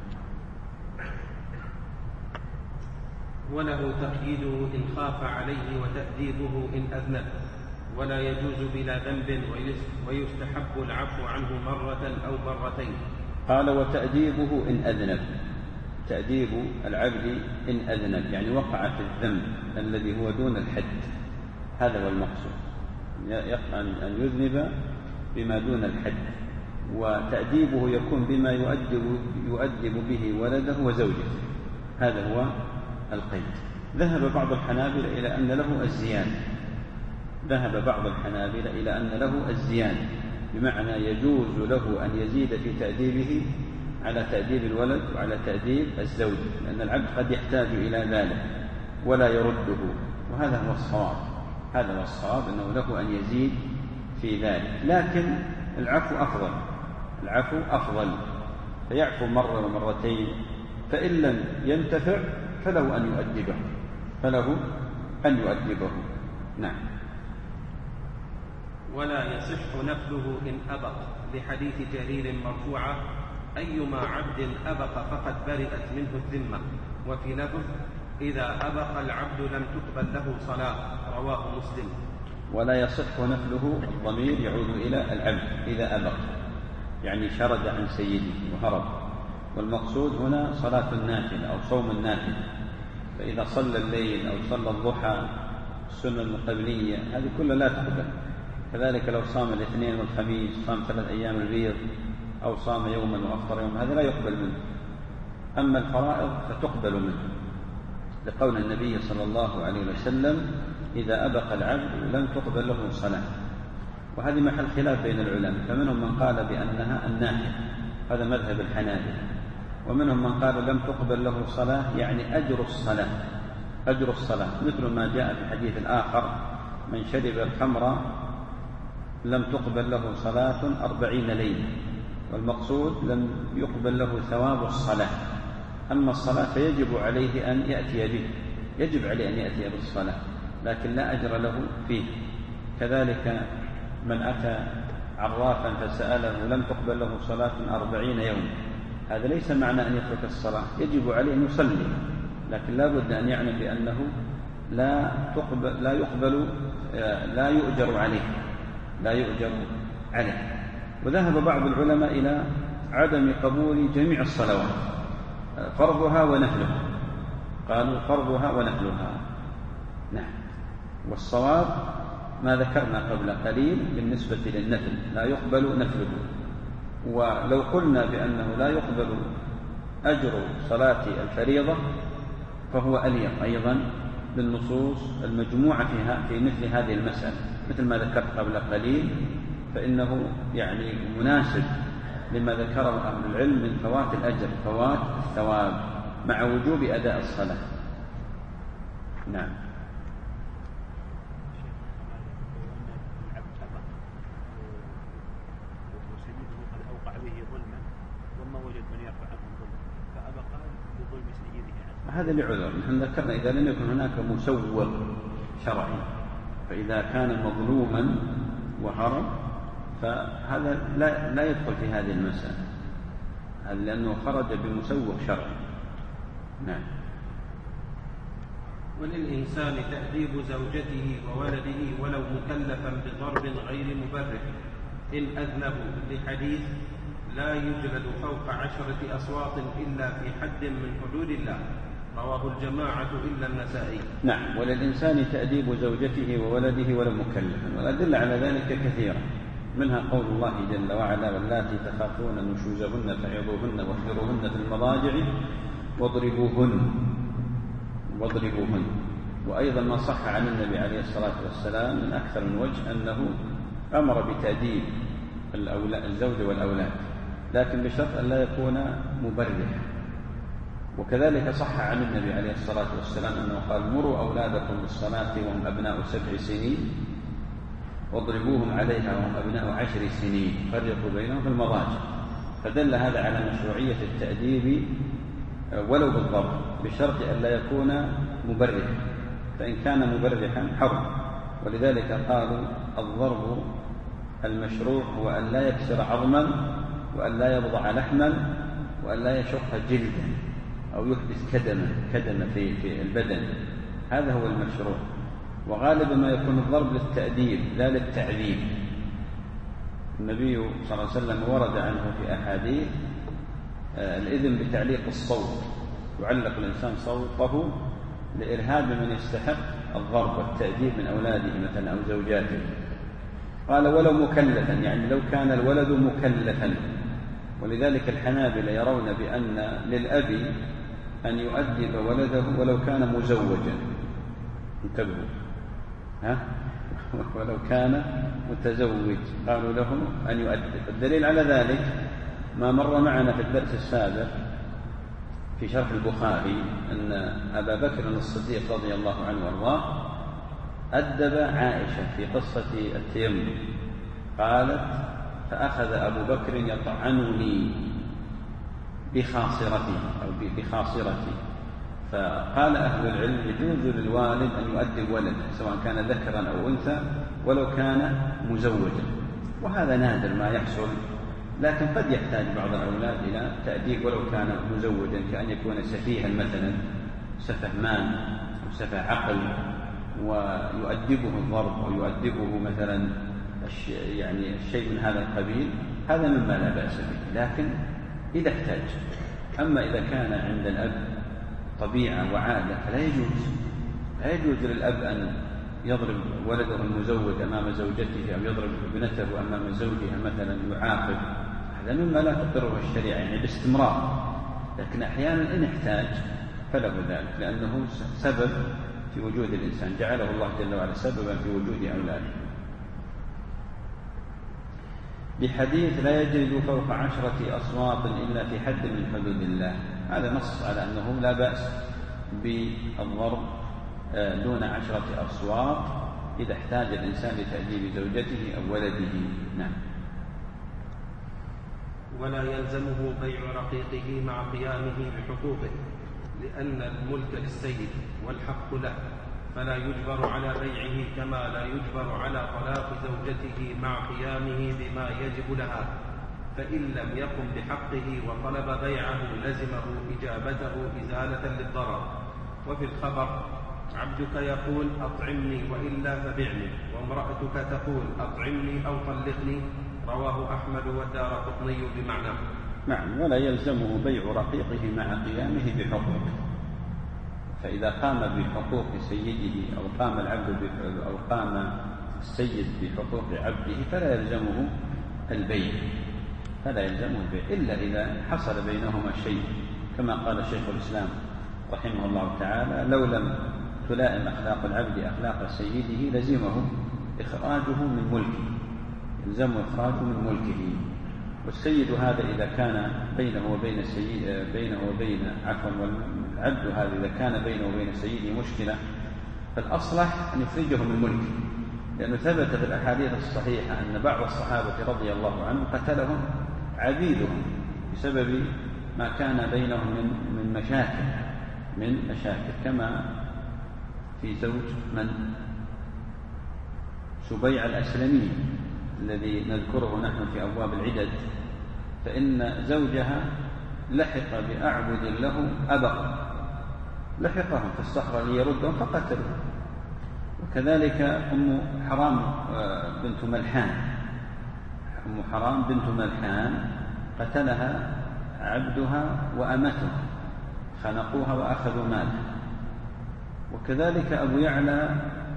وله تقييده إن خاف عليه وتأديبه إن أذنب، ولا يجوز بلا ذنب، ويستحب العفو عنه مرة أو مرتين. قال وتأديبه إن أذنب، تأديب العبد إن أذنب يعني وقع في الذنب الذي هو دون الحد، هذا هو المقصود، أن يذنب بما دون الحد. وتأديبه يكون بما يؤدب, يؤدب به ولده وزوجته، هذا هو القيد. ذهب بعض الحنابلة إلى أن له الزيادة، ذهب بعض الحنابلة إلى أن له الزيادة، بمعنى يجوز له أن يزيد في تأديبه على تأديب الولد وعلى تأديب الزوج، لأن العبد قد يحتاج إلى ذلك ولا يرده، وهذا هو الصواب، هذا هو الصواب أنه له أن يزيد في ذلك. لكن العفو أفضل، العفو أفضل، فيعفو مرة ومرتين، فإن لم ينتفع فله أن يؤدبه، فله أن يؤدبه. نعم. ولا يصح نفله إن أبق، لحديث جرير مرفوعة أيما عبد أبق فقد برئت منه الذمة. وفي لفظ إذا أبق العبد لم تقبل له صلاة، رواه مسلم. ولا يصح نفله، الضمير يعود إلى العبد إذا أبق، يعني شرد عن سيده وهرب، والمقصود هنا صلاة النافلة أو صوم النافلة. فإذا صلى الليل أو صلى الضحى السنة المقبلية هذه كلها لا تقبل. كذلك لو صام الاثنين والخميس، صام ثلاث أيام البيض، أو صام يوما وأفطر يوما، هذا لا يقبل منه. أما الفرائض فتقبل منه، لقول النبي صلى الله عليه وسلم إذا أبق العبد لم تقبل له صلاة. وهذه محل خلاف بين العلماء، فمنهم من قال بأنها النافلة، هذا مذهب الحنابلة، ومنهم من قال لم تقبل له صلاة يعني أجر الصلاة، أجر الصلاة، مثل ما جاء في الحديث الآخر من شرب الخمر لم تقبل له صلاة أربعين ليلة، والمقصود لم يقبل له ثواب الصلاة. أما الصلاة فيجب عليه أن يأتي به، يجب عليه أن يأتي بالصلاة، لكن لا أجر له فيه. كذلك من أتى عرافا فسأله لم تقبل له صلاة أربعين يوم، هذا ليس معنى أن يترك الصلاة، يجب عليه أن يصلي، لكن لا بد أن يعلم بأنه لا تقبل لا يقبل لا يؤجر عليه لا يؤجر عليه. وذهب بعض العلماء إلى عدم قبول جميع الصلوات، فرضها ونفلها، قالوا فرضها ونفلها. نعم، والصواب ما ذكرنا قبل قليل بالنسبة للنفل، لا يقبل نفله. ولو قلنا بأنه لا يقبل أجر صلاة الفريضة فهو أليق أيضا بالنصوص المجموعة فيها في مثل هذه المسألة، مثل ما ذكرت قبل قليل، فإنه يعني مناسب لما ذكره أهل العلم من فوات الأجر، فوات الثواب مع وجوب أداء الصلاة. نعم. هذا لعذر، نحن ذكرنا إذا لم يكن هناك مسوغ شرعي، فإذا كان مظلوما وهرب فهذا لا, لا يدخل في هذه المسألة، هذا لأنه خرج بمسوغ شرعي. نعم. وللإنسان تأديب زوجته وولده ولو مكلفا بضرب غير مبرح إن أذنبوا، لحديث لا يجلد فوق عشرة أصوات إلا في حد من حدود الله، رواه الجماعة إلا النسائي. نعم. وللإنسان تأديب زوجته وولده ولو مكلفا، والأدلة على ذلك كثيرة، منها قول الله جل وعلا واللاتي تخافون نشوزهن فعظوهن واهجروهن في المضاجع واضربوهن واضربوهن. وأيضا ما صح عن النبي عليه الصلاة والسلام من أكثر من وجه أنه أمر بتأديب الزوج والأولاد، لكن بشرط أن لا يكون مبرح. وكذلك صح عن النبي عليه الصلاة والسلام أنه قال مروا أولادكم بالصلاة وهم أبناء سبع سنين واضربوهم عليها وهم أبناء عشر سنين، فرقوا بينهم في المضاجع. فدل هذا على مشروعية التأديب ولو بالضرب، بشرط أن لا يكون مبرحا، فإن كان مبرحا حرم. ولذلك قالوا الضرب المشروع هو أن لا يكسر عظما، وأن لا يبضع لحما، وأن لا يشق جلدا أو يحدث كدما كدما في في البدن، هذا هو المشروع. وغالبا ما يكون الضرب للتأديب لا للتعذيب. النبي صلى الله عليه وسلم ورد عنه في أحاديث الإذن بتعليق الصوت، يعلق الإنسان صوته لإرهاب من يستحق الضرب والتأديب من أولاده مثلا أو زوجاته. قال ولو مكلفا، يعني لو كان الولد مكلفا. ولذلك الحنابلة يرون بأن للأب أن يؤدب ولده ولو كان مزوجا، انتبهوا، ها؟ ولو كان متزوج قالوا له أن يؤدب. الدليل على ذلك ما مر معنا في الدرس السابق في شرح البخاري أن أبا بكر الصديق رضي الله عنه وارضاه أدب عائشة في قصة التيمم، قالت فأخذ أبو بكر يطعنني بخاصرتي أو بخاصرتي، فقال أهل العلم يجوز للوالد أن يؤدب ولده سواء كان ذكرا أو أنثى ولو كان مزوجا، وهذا نادر ما يحصل، لكن قد يحتاج بعض الأولاد إلى تأديب ولو كان مزوجا، كأن يكون سفيها مثلا، سفه مال أو سفه عقل، ويؤدبه الضرب أو يؤدبه مثلا يعني الشيء من هذا القبيل، هذا مما لا بأس به، لكن إذا احتاج. أما إذا كان عند الأب طبيعة وعادة فلا يجوز لا يجوز للأب أن يضرب ولده المزوج أمام زوجته أو يضرب ابنته أمام زوجها مثلا يعاقب، هذا مما لا تقره الشريعة يعني باستمرار، لكن أحيانا إن احتاج فله ذلك، لأنه سبب في وجود الإنسان، جعله الله جل وعلا سببا في وجود أولاده. بحديث لا يجلد فوق عشرة أصوات إلا في حد من حدود الله. هذا نص على أنه لا بأس بالضرب دون عشرة أصوات إذا احتاج الإنسان لتأديب زوجته أو ولده. نعم. ولا يلزمه بيع رقيقه مع قيامه بحقوقه، لأن الملك للسيد والحق له، فلا يجبر على بيعه كما لا يجبر على طلاق زوجته مع قيامه بما يجب لها. فإن لم يقم بحقه وطلب بيعه لزمه إجابته إزالة للضرر. وفي الخبر: عبدك يقول أطعمني وإلا فبعني، وامرأتك تقول أطعمني أو طلقني. رواه أحمد والدارقطني بمعنى. نعم. ولا يلزمه بيع رقيقه مع قيامه بحقوقه، فإذا قام بحقوق سيده أو قام العبد أو قام السيد بحقوق عبده فلا يلزمه البيع، فلا يلزمه البيع إلا إذا حصل بينهما شيء، كما قال شيخ الإسلام رحمه الله تعالى: لو لم تلائم أخلاق العبد أخلاق سيده لزمه إخراجه من ملكه، يلزمه إخراجه من ملكه. والسيد هذا إذا كان بينه وبين السيد بينه وبين عفوا والعبد هذا إذا كان بينه وبين سيده مشكلة فالأصلح أن يخرجه من ملكه، لأنه ثبت في الأحاديث الصحيحة أن بعض الصحابة رضي الله عنهم قتلهم عبيدهم بسبب ما كان بينهم من من مشاكل من مشاكل كما في زوج من سبيع الأسلمي الذي نذكره نحن في أبواب العدد، فإن زوجها لحق بأعبد له أبق، لحقهم في الصخرة ليردهم فقتلوا. وكذلك أم حرام بنت ملحان أم حرام بنت ملحان قتلها عبدها وأمته، خنقوها وأخذوا مالها. وكذلك أبو يعلى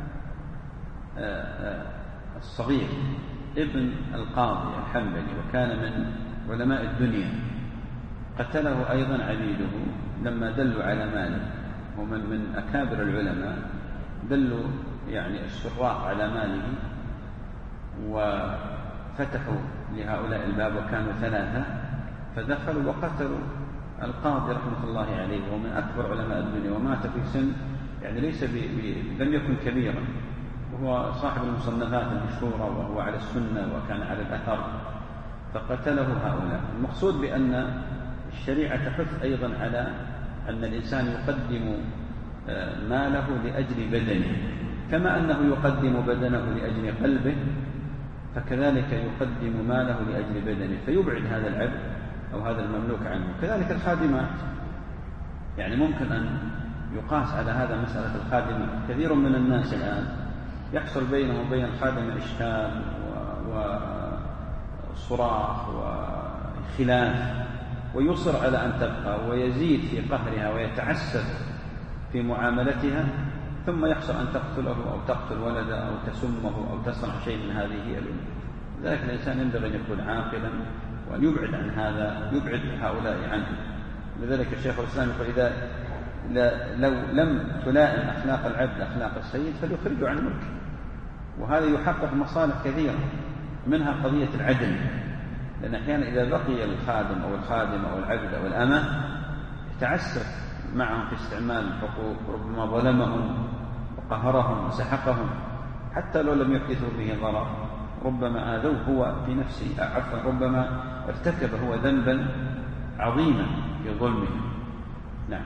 الصغير ابن القاضي الحنبلي وكان من علماء الدنيا، قتله أيضا عبيده لما دلوا على ماله، ومن من أكابر العلماء دلوا يعني الشراق على ماله وفتحوا لهؤلاء الباب وكانوا ثلاثة، فدخلوا وقتلوا القاضي رحمة الله عليه وهو من أكبر علماء الدنيا، ومات في سن يعني ليس بي بي لم يكن كبيرا، وهو صاحب المصنفات المشهورة وهو على السنة وكان على الأثر، فقتله هؤلاء. المقصود بأن الشريعة تحث أيضا على أن الإنسان يقدم ماله لأجل بدنه، كما أنه يقدم بدنه لأجل قلبه فكذلك يقدم ماله لأجل بدنه، فيبعد هذا العبد أو هذا المملوك عنه. كذلك الخادمات، يعني ممكن أن يقاس على هذا مسألة الخادمات. كثير من الناس الآن يحصل بينه وبين الخادم إشكال وصراخ وخلاف، ويصر على أن تبقى ويزيد في قهرها ويتعسف في معاملتها، ثم يحصل أن تقتله أو تقتل ولده أو تسمه أو تصنع شيء من هذه الأمور. لذلك الإنسان ينبغي أن يكون عاقلا وأن يبعد عن هذا، يبعد هؤلاء عنه. لذلك الشيخ الإسلام يقول: إذا لو لم تلائم أخلاق العبد أخلاق السيد فليخرجه عن ملكه. وهذا يحقق مصالح كثيرة، منها قضية العدل، لأن أحيانا إذا بقي الخادم أو الخادم أو العبد أو الأمة يتعسف معهم في استعمال الحقوق، ربما ظلمهم وقهرهم وسحقهم حتى لو لم يحدثوا به ضرر، ربما آذوه هو في نفسه، عفوا ربما ارتكب هو ذنبا عظيما في ظلمه. نعم.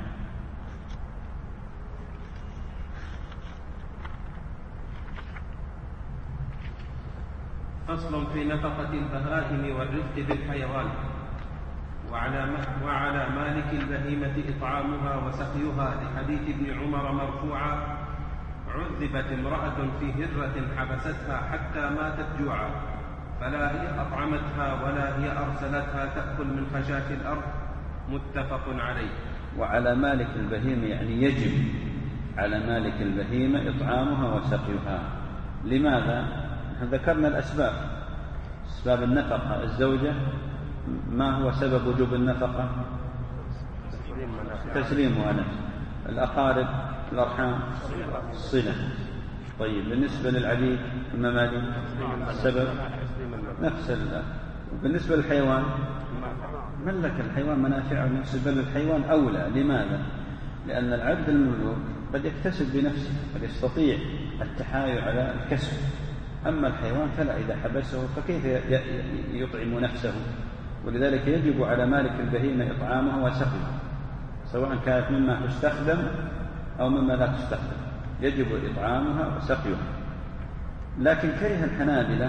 فصل في نفقة البهائم والرفق بالحيوان. وعلى وعلى مالك البهيمة إطعامها وسقيها، لحديث ابن عمر مرفوعا: عذبت امرأة في هرة حبستها حتى ماتت جوعا، فلا هي أطعمتها ولا هي أرسلتها تأكل من خشاش الأرض. متفق عليه. وعلى مالك البهيمة يعني يجب على مالك البهيمة إطعامها وسقيها. لماذا؟ ذكرنا الأسباب، أسباب النفقة. الزوجة ما هو سبب وجوب النفقة؟ تسليمها نفسه. الأقارب الأرحام الصلة. طيب بالنسبة للعبيد المماليك السبب نفس وبالنسبة للحيوان ملك الحيوان منافعه لنفسه، بل الحيوان أولى. لماذا؟ لأن العبد المملوك قد يكتسب بنفسه، قد يستطيع التحايل على الكسب، أما الحيوان فلا، إذا حبسه فكيف يطعم نفسه؟ ولذلك يجب على مالك البهيمة إطعامها وسقيها، سواء كانت مما تستخدم أو مما لا تستخدم، يجب إطعامها وسقيها. لكن كره الحنابلة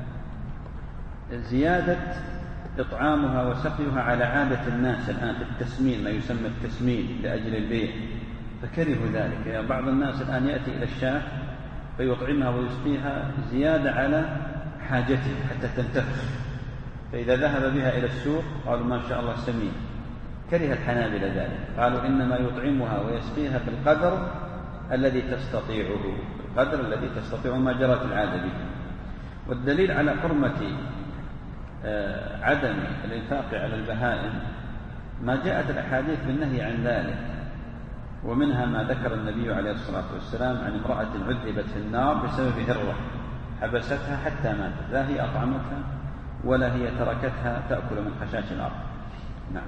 زيادة إطعامها وسقيها على عادة الناس الآن في التسمين، ما يسمى التسمين لأجل البيع، فكرهوا ذلك. يعني بعض الناس الآن يأتي إلى الشاة فيطعمها ويسقيها زيادة على حاجته حتى تنتفخ، فإذا ذهب بها إلى السوق قالوا ما شاء الله سمين. كره الحنابلة ذلك، قالوا إنما يطعمها ويسقيها بالقدر الذي تستطيعه، القدر الذي تستطيع ما جرت العادة به. والدليل على حرمة عدم الإنفاق على البهائم ما جاءت الأحاديث بالنهي عن ذلك، ومنها ما ذكر النبي عليه الصلاة والسلام عن امرأة عذبت في النار بسبب هرة حبستها حتى ماتت، لا هي أطعمتها ولا هي تركتها تأكل من خشاش الأرض. نعم.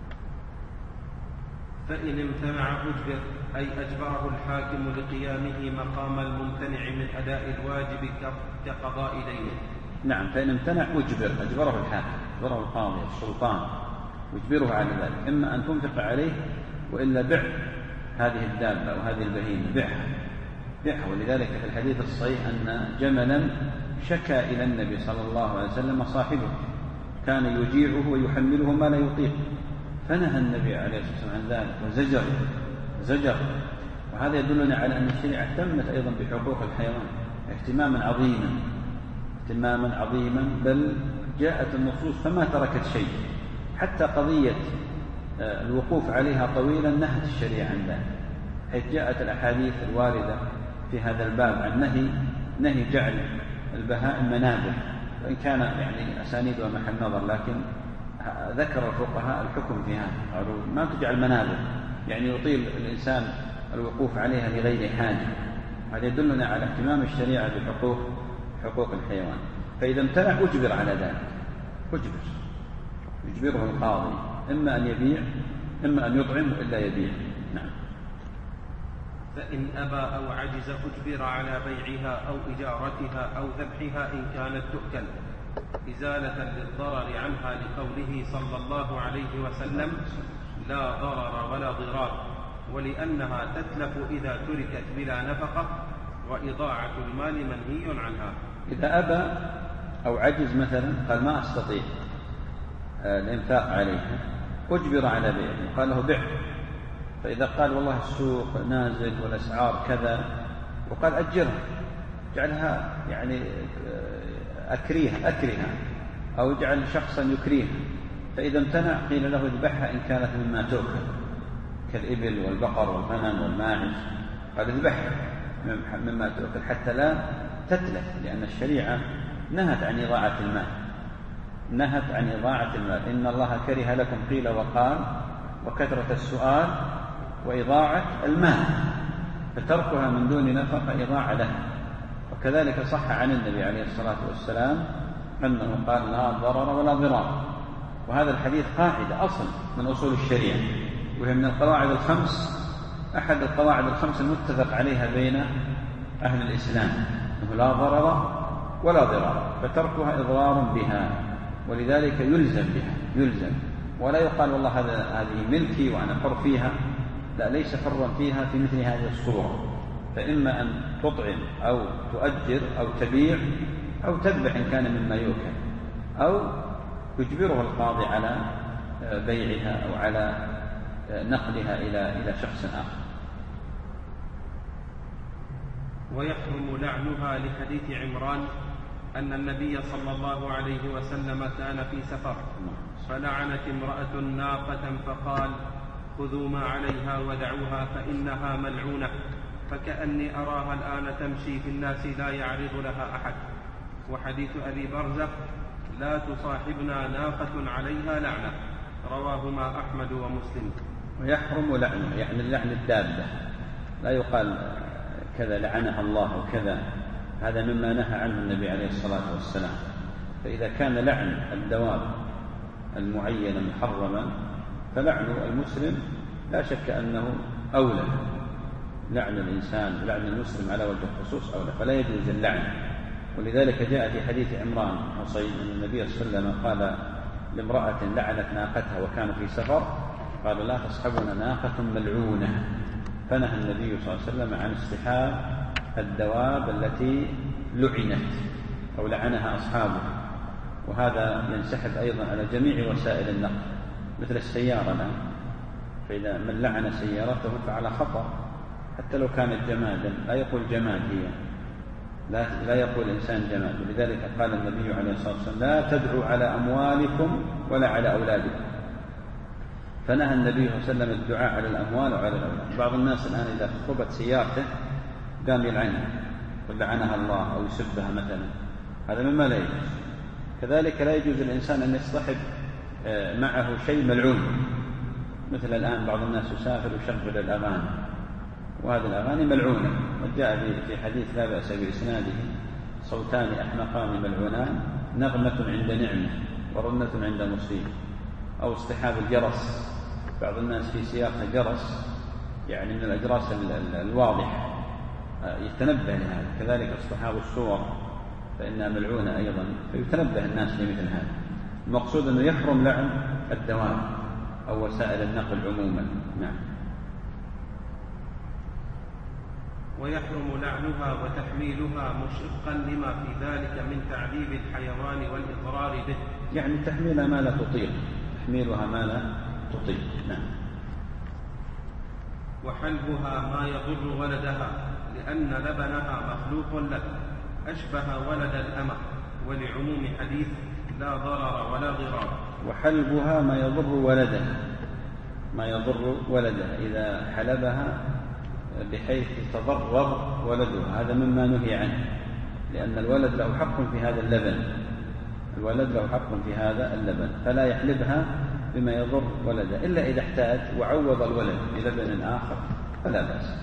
فإن امتنع أجبر، أي أجبره الحاكم لقيامه مقام الممتنع من أداء الواجب كقضاء دينه. نعم، فإن امتنع أجبر، أجبره الحاكم، أجبره القاضي السلطان، يجبره على ذلك، إما أن تنفق عليه وإلا بع هذه الدابة أو هذه البهيمة، بعها بعها. ولذلك في الحديث الصحيح أن جملا شكى إلى النبي صلى الله عليه وسلم صاحبه، كان يجيعه ويحمله ما لا يطيق، فنهى النبي عليه الصلاة والسلام عن ذلك وزجر زجر. وهذا يدلنا على أن الشريعة اهتمت أيضا بحقوق الحيوان اهتماما عظيما اهتماما عظيما بل جاءت النصوص فما تركت شيء، حتى قضية الوقوف عليها طويلا نهت الشريعة عن ذلك، حيث جاءت الأحاديث الواردة في هذا الباب عن نهي نهي جعل البهائم منابر، وإن كان يعني أسانيدها محل نظر، لكن ذكر الفقهاء الحكم في هذا، قالوا ما تجعل منابر، يعني يطيل الإنسان الوقوف عليها لغير حاجة. هذا يدلنا على اهتمام الشريعة بحقوق حقوق الحيوان. فإذا امتنع أجبر على ذلك، أجبر يجبره القاضي، إما أن يبيع إما أن يطعم إلا يبيع. نعم. فإن أبى أو عجز أجبر على بيعها أو إجارتها أو ذبحها إن كانت تؤكل، إزالة للضرر عنها، لقوله صلى الله عليه وسلم لا ضرر ولا ضرار، ولأنها تتلف إذا تركت بلا نفقة، وإضاعة المال منهي عنها. إذا أبى أو عجز مثلا قال ما أستطيع الإنفاق عليها، أجبر على بيعه، قال له بيع، فإذا قال والله السوق نازل والأسعار كذا، وقال أجرها، جعلها يعني أكريها أكرها أو جعل شخصا يكريها، فإذا امتنع قيل له اذبحها إن كانت مما تؤكل كالإبل والبقر والغنم والماعز، قال اذبحها مما تؤكل حتى لا تتلف، لأن الشريعة نهت عن إضاعة المال، نهت عن إضاعة المال. إن الله كره لكم قيل وقال وكثرة السؤال وإضاعة المال، فتركها من دون نفقة إضاعة لها. وكذلك صح عن النبي عليه الصلاة والسلام أنه قال لا ضرر ولا ضرار، وهذا الحديث قاعدة أصل من أصول الشريعة، وهي من القواعد الخمس، أحد القواعد الخمس المتفق عليها بين أهل الإسلام، أنه لا ضرر ولا ضرار، فتركها إضرار بها، ولذلك يلزم بها يلزم، ولا يقال والله هذا هذه ملكي وأنا حر فيها، لا، ليس حرا فيها في مثل هذه الصورة، فإما أن تطعم أو تؤجر أو تبيع أو تذبح إن كان مما يؤكل، أو يجبره القاضي على بيعها أو على نقلها إلى إلى شخص آخر. ويحرم لعنها لحديث عمران أن النبي صلى الله عليه وسلم كان في سفر فلعنت امرأة ناقة فقال خذوا ما عليها ودعوها فإنها ملعونة، فكأني أراها الآن تمشي في الناس لا يعرض لها أحد. وحديث أبي برزة لا تصاحبنا ناقة عليها لعنة، رواهما أحمد ومسلم. ويحرم لعنه يعني لعن الدابة، لا يقال كذا لعنها الله وكذا، هذا مما نهى عنه النبي عليه الصلاة والسلام. فإذا كان لعن الدواب المعينة محرما فلعن المسلم لا شك أنه أولى. لعن الإنسان لعن المسلم على وجه الخصوص أولى، فلا يجوز اللعن. ولذلك جاء في حديث عمران حصين أن النبي صلى الله عليه وسلم قال لامرأة لعنت ناقتها وكانوا في سفر قال لا تصحبنا ناقة ملعونة، فنهى النبي صلى الله عليه وسلم عن اصطحاب الدواب التي لعنت أو لعنها أصحابه. وهذا ينسحب أيضا على جميع وسائل النقل مثل السيارة الآن، فإذا من لعن سيارته فعلى خطأ حتى لو كانت جمادا، لا يقول جماد هي، لا, لا يقول إنسان جماد. ولذلك قال النبي عليه الصلاة والسلام لا تدعوا على أموالكم ولا على أولادكم، فنهى النبي صلى الله عليه وسلم الدعاء على الأموال وعلى الأولاد. بعض الناس الآن إذا خطبت سيارته قام يلعنها ولعنها الله أو يسبها مثلا، هذا مما لا يجوز. كذلك لا يجوز الإنسان أن يصطحب معه شيء ملعون، مثل الآن بعض الناس يسافر ويشغل الأغاني، وهذه الأغاني ملعونة. وجاء في حديث لا بأس بإسناده صوتان أحمقان ملعونان نغمة عند نعمة ورنة عند مصيبة. أو اصطحاب الجرس، بعض الناس في سياقه جرس يعني من الأجراس الواضحة يتنبه لهذا. كذلك اصطحاب الصور فإنها ملعونة أيضا، فيتنبه الناس لمثل هذا. المقصود أنه يحرم لعن الدواب أو وسائل النقل عموما. نعم. ويحرم لعنها وتحميلها مشقا لما في ذلك من تعذيب الحيوان والإضرار به، يعني تحميلها ما لا تطيق، تحميلها ما لا تطيق. نعم. وحلبها ما يضر ولدها لأن لبنها مخلوق له أشبه ولد الأمة، ولعموم حديث لا ضرر ولا ضرار. وحلبها ما يضر ولدها، ما يضر ولدها إذا حلبها بحيث يتضرر ولدها، هذا مما نهي عنه، لأن الولد له حق في هذا اللبن، الولد له حق في هذا اللبن، فلا يحلبها بما يضر ولده إلا إذا احتاج وعوض الولد بلبن آخر فلا بأس.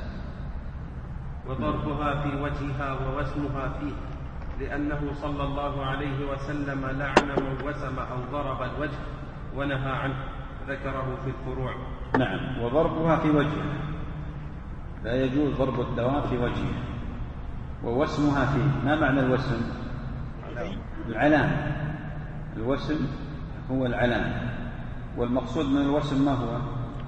وضربها في وجهها ووسمها فيه، لأنه صلى الله عليه وسلم لعن من وسم أو ضرب الوجه ونهى عنه، ذكره في الفروع. نعم. وضربها في وجهها، لا يجوز ضرب الدواب في وجهها. ووسمها فيه، ما معنى الوسم؟ العلام. الوسم هو العلام، والمقصود من الوسم ما هو؟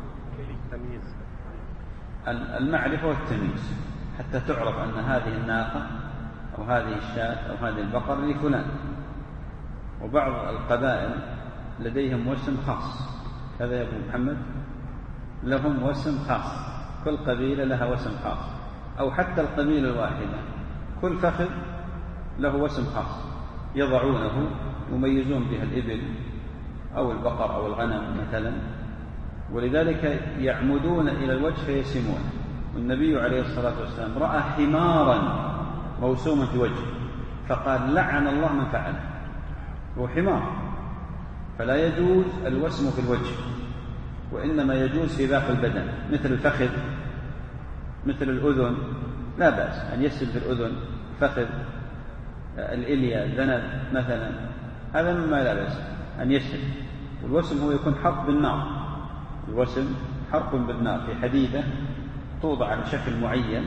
المعرفة والتمييز، حتى تعرف أن هذه الناقة أو هذه الشاة أو هذه البقرة لفلان. وبعض القبائل لديهم وسم خاص، هذا يا أبو محمد لهم وسم خاص، كل قبيلة لها وسم خاص، أو حتى القبيلة الواحدة كل فخذ له وسم خاص يضعونه يميزون به الإبل أو البقر أو الغنم مثلا، ولذلك يعمدون إلى الوجه فيسمون. والنبي عليه الصلاة والسلام رأى حمارا موسوما في وجهه فقال لعن الله من فعله، هو حمار، فلا يجوز الوسم في الوجه، وإنما يجوز في باقي البدن مثل الفخذ مثل الأذن، لا بأس أن يسم في الأذن، الفخذ، الإلية، الذنب مثلا، هذا مما لا بأس أن يسم. والوسم هو يكون حرق بالنار، الوسم حرق بالنار في حديدة توضع على شكل معين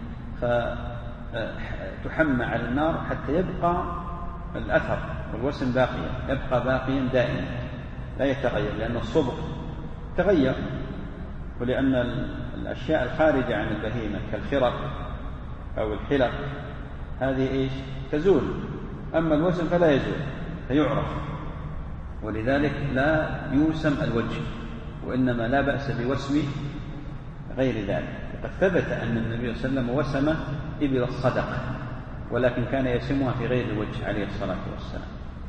فتحمى على النار حتى يبقى الأثر، والوسم باقيا، يبقى باقيا دائما لا يتغير، لأن الصبغ تغير، ولأن الأشياء الخارجة عن البهيمة كالخرق أو الحلق هذه إيش؟ تزول، أما الوسم فلا يزول فيعرف، ولذلك لا يوسم الوجه، وإنما لا بأس بوسم غير ذلك. وقد ثبت أن النبي صلى الله عليه وسلم وسم إبل الصدقة، ولكن كان يسمها في غير الوجه عليه الصلاة والسلام.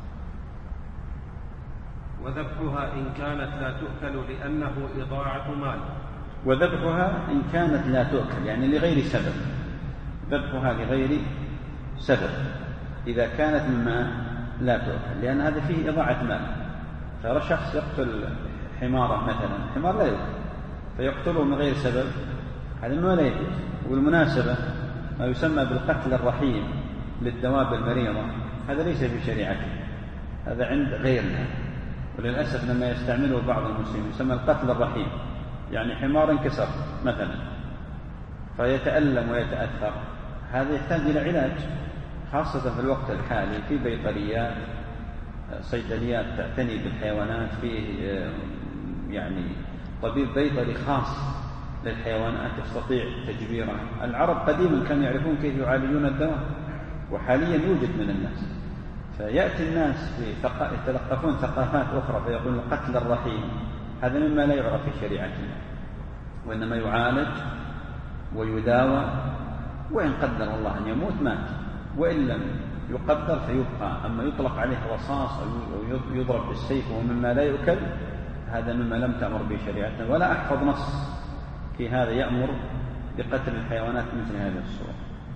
وذبحها إن كانت لا تؤكل لأنه إضاعة مال. وذبحها إن كانت لا تؤكل يعني لغير سبب، ذبحها لغير سبب إذا كانت مما لا تؤكل، لأن هذا فيه إضاعة مال. فشخص يقتل حمارة مثلا، حمار لا يؤكل فيقتله من غير سبب، هذا ما لا يجوز. وبالمناسبة ما يسمى بالقتل الرحيم للدواب المريضة هذا ليس في شريعته، هذا عند غيرنا، وللأسف لما يستعمله بعض المسلمين يسمى القتل الرحيم، يعني حمار انكسر مثلا فيتألم ويتأثر، هذا يحتاج إلى علاج، خاصة في الوقت الحالي في بيطريات صيدليات تعتني بالحيوانات، فيه يعني طبيب بيطري خاص للحيوانات يستطيع تجبيرها. العرب قديما كانوا يعرفون كيف يعالجون الدواء، وحاليا يوجد من الناس، فيأتي الناس يتلقفون ثقافات أخرى فيقولون القتل الرحيم، هذا مما لا يعرف في شريعتنا، وإنما يعالج ويداوى، وإن قدر الله أن يموت مات، وإن لم يقدر فيبقى. أما يطلق عليه رصاص أو يضرب بالسيف ومما لا يؤكل، هذا مما لم تأمر به شريعتنا، ولا أحفظ نص في هذا يأمر بقتل الحيوانات مثل هذه الصورة.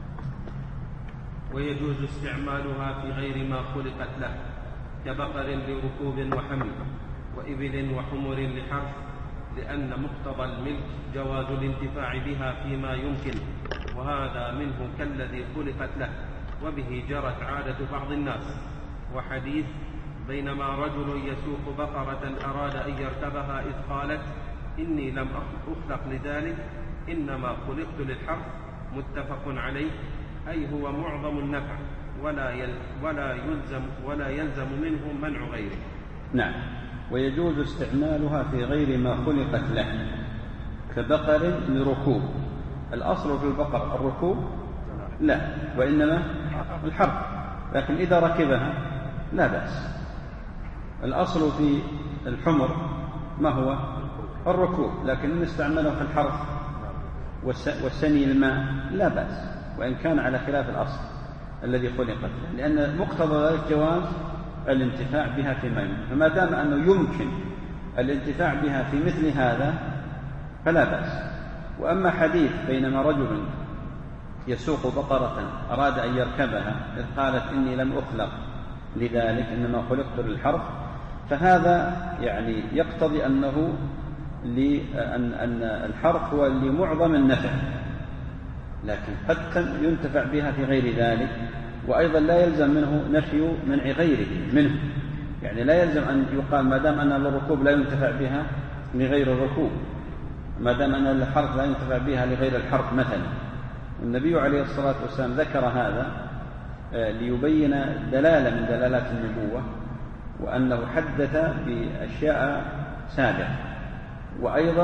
ويجوز استعمالها في غير ما خلقت له، كبقر لركوب وحمل، وإبل وحمر لحرث، لأن مقتضى الملك جواز الانتفاع بها فيما يمكن، وهذا منه كالذي خلقت له، وبه جرت عادة بعض الناس. وحديث بينما رجل يسوق بقرة أراد أن يركبها إذ قالت إني لم أخلق لذلك إنما خلقت للحرث، متفق عليه، أي هو معظم النفع ولا ولا يلزم ولا يلزم منه منع غيره. نعم. ويجوز استعمالها في غير ما خلقت له، كبقر لركوب. الأصل في البقر الركوب؟ لا، وإنما الحرث، لكن إذا ركبها لا بأس. الأصل في الحمر ما هو؟ الركوب، لكن إن استعمله في الحرث والسني الماء لا بأس، وإن كان على خلاف الأصل الذي خلقت له، لأن مقتضى ذلك جواز الانتفاع بها فيما يمكن. فما دام أنه يمكن الانتفاع بها في مثل هذا فلا بأس. وأما حديث بينما رجل يسوق بقرة أراد أن يركبها إذ قالت إني لم أخلق لذلك إنما خلقت للحرث، فهذا يعني يقتضي أنه لأن أن الحرث هو لمعظم النفع، لكن قد ينتفع بها في غير ذلك، وأيضا لا يلزم منه نفي منع غيره منه، يعني لا يلزم أن يقال ما دام أن للركوب لا ينتفع بها لغير الركوب، ما دام أن الحرث لا ينتفع بها لغير الحرث مثلا. النبي عليه الصلاة والسلام ذكر هذا ليبين دلالة من دلالات النبوة، وأنه حدث بأشياء سابقة. وأيضا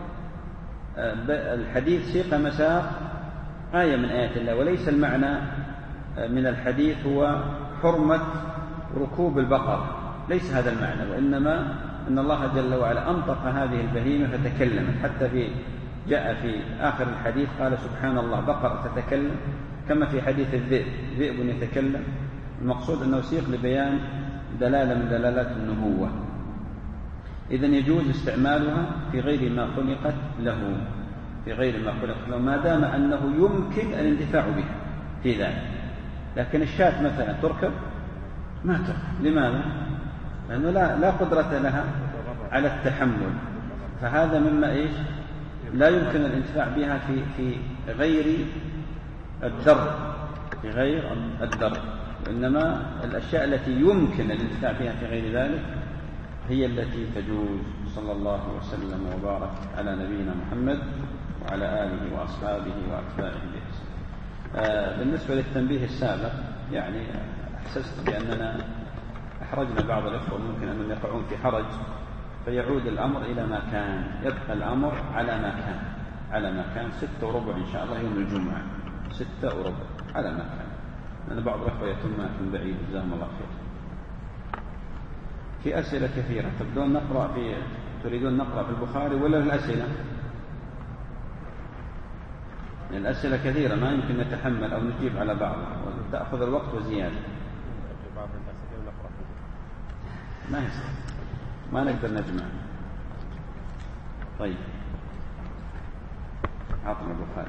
الحديث سيق مساق آية من آيات الله، وليس المعنى من الحديث هو حرمة ركوب البقر، ليس هذا المعنى، وإنما أن الله جل وعلا أنطق هذه البهيمة فتكلمت، حتى في جاء في آخر الحديث قال سبحان الله بقرة تتكلم، كما في حديث الذئب ذئب يتكلم. المقصود أنه سيق لبيان دلالة من دلالات النبوة. إذن يجوز استعمالها في غير ما خلقت له، في غير ما خلقت له ما دام أنه يمكن الانتفاع بها في ذلك. لكن الشاة مثلا تركب ما تركب، لماذا؟ لأنه لا, لا قدرة لها على التحمل، فهذا مما إيش لا يمكن الانتفاع بها في في غير الدر، في غير الدر، وإنما الأشياء التي يمكن الانتفاع بها في غير ذلك هي التي تجوز. صلى الله وسلم وبارك على نبينا محمد وعلى آله وأصحابه وأتباعه بإحسان. آه بالنسبة للتنبيه السابق، يعني أحسست بأننا أحرجنا بعض الأخوة، ممكن أنهم يقعون في حرج فيعود الأمر إلى ما كان، يبقى الأمر على ما كان على ما كان ستة وربع إن شاء الله يوم الجمعة، ستة وربع على ما كان، لأن بعض الأخوة يتم من بعيد جزاهم الله خير. في أسئلة كثيرة، تبدون نقرأ في تريدون نقرأ في البخاري ولا في الأسئلة؟ الأسئلة كثيرة ما يمكن نتحمل أو نجيب على بعضها، وتأخذ الوقت وزيادة. ما يصير، ما نقدر نجمع. طيب عطنا البخاري.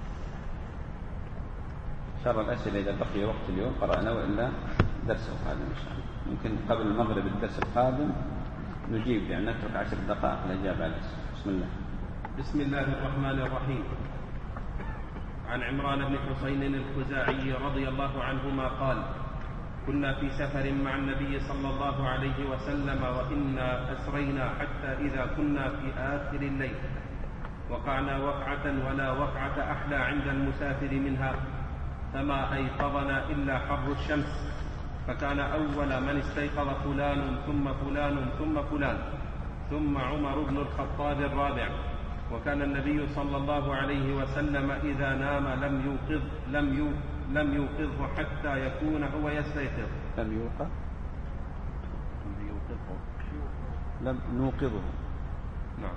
شر الأسئلة إذا بقي وقت اليوم قرأنا، وإلا درس القادم إن شاء الله. ممكن قبل المغرب الدرس القادم نجيب، يعني نترك عشر دقائق للإجابة على الأسئلة. بسم الله. بسم الله الرحمن الرحيم. عن عمران بن حسين الخزاعي رضي الله عنهما قال: كنا في سفر مع النبي صلى الله عليه وسلم وإنا أسرينا حتى إذا كنا في آخر الليل وقعنا وقعة ولا وقعة أحلى عند المسافر منها، فما أيقظنا إلا حر الشمس، فكان أول من استيقظ فلان ثم فلان ثم فلان ثم عمر بن الخطاب الرابع. وكان النبي صلى الله عليه وسلم إذا نام لم يوقظ لم يوقظ لم يوقظه حتى يكون هو يستيقظ. لم يوقظ لم يوقظه لم نوقظه. نعم.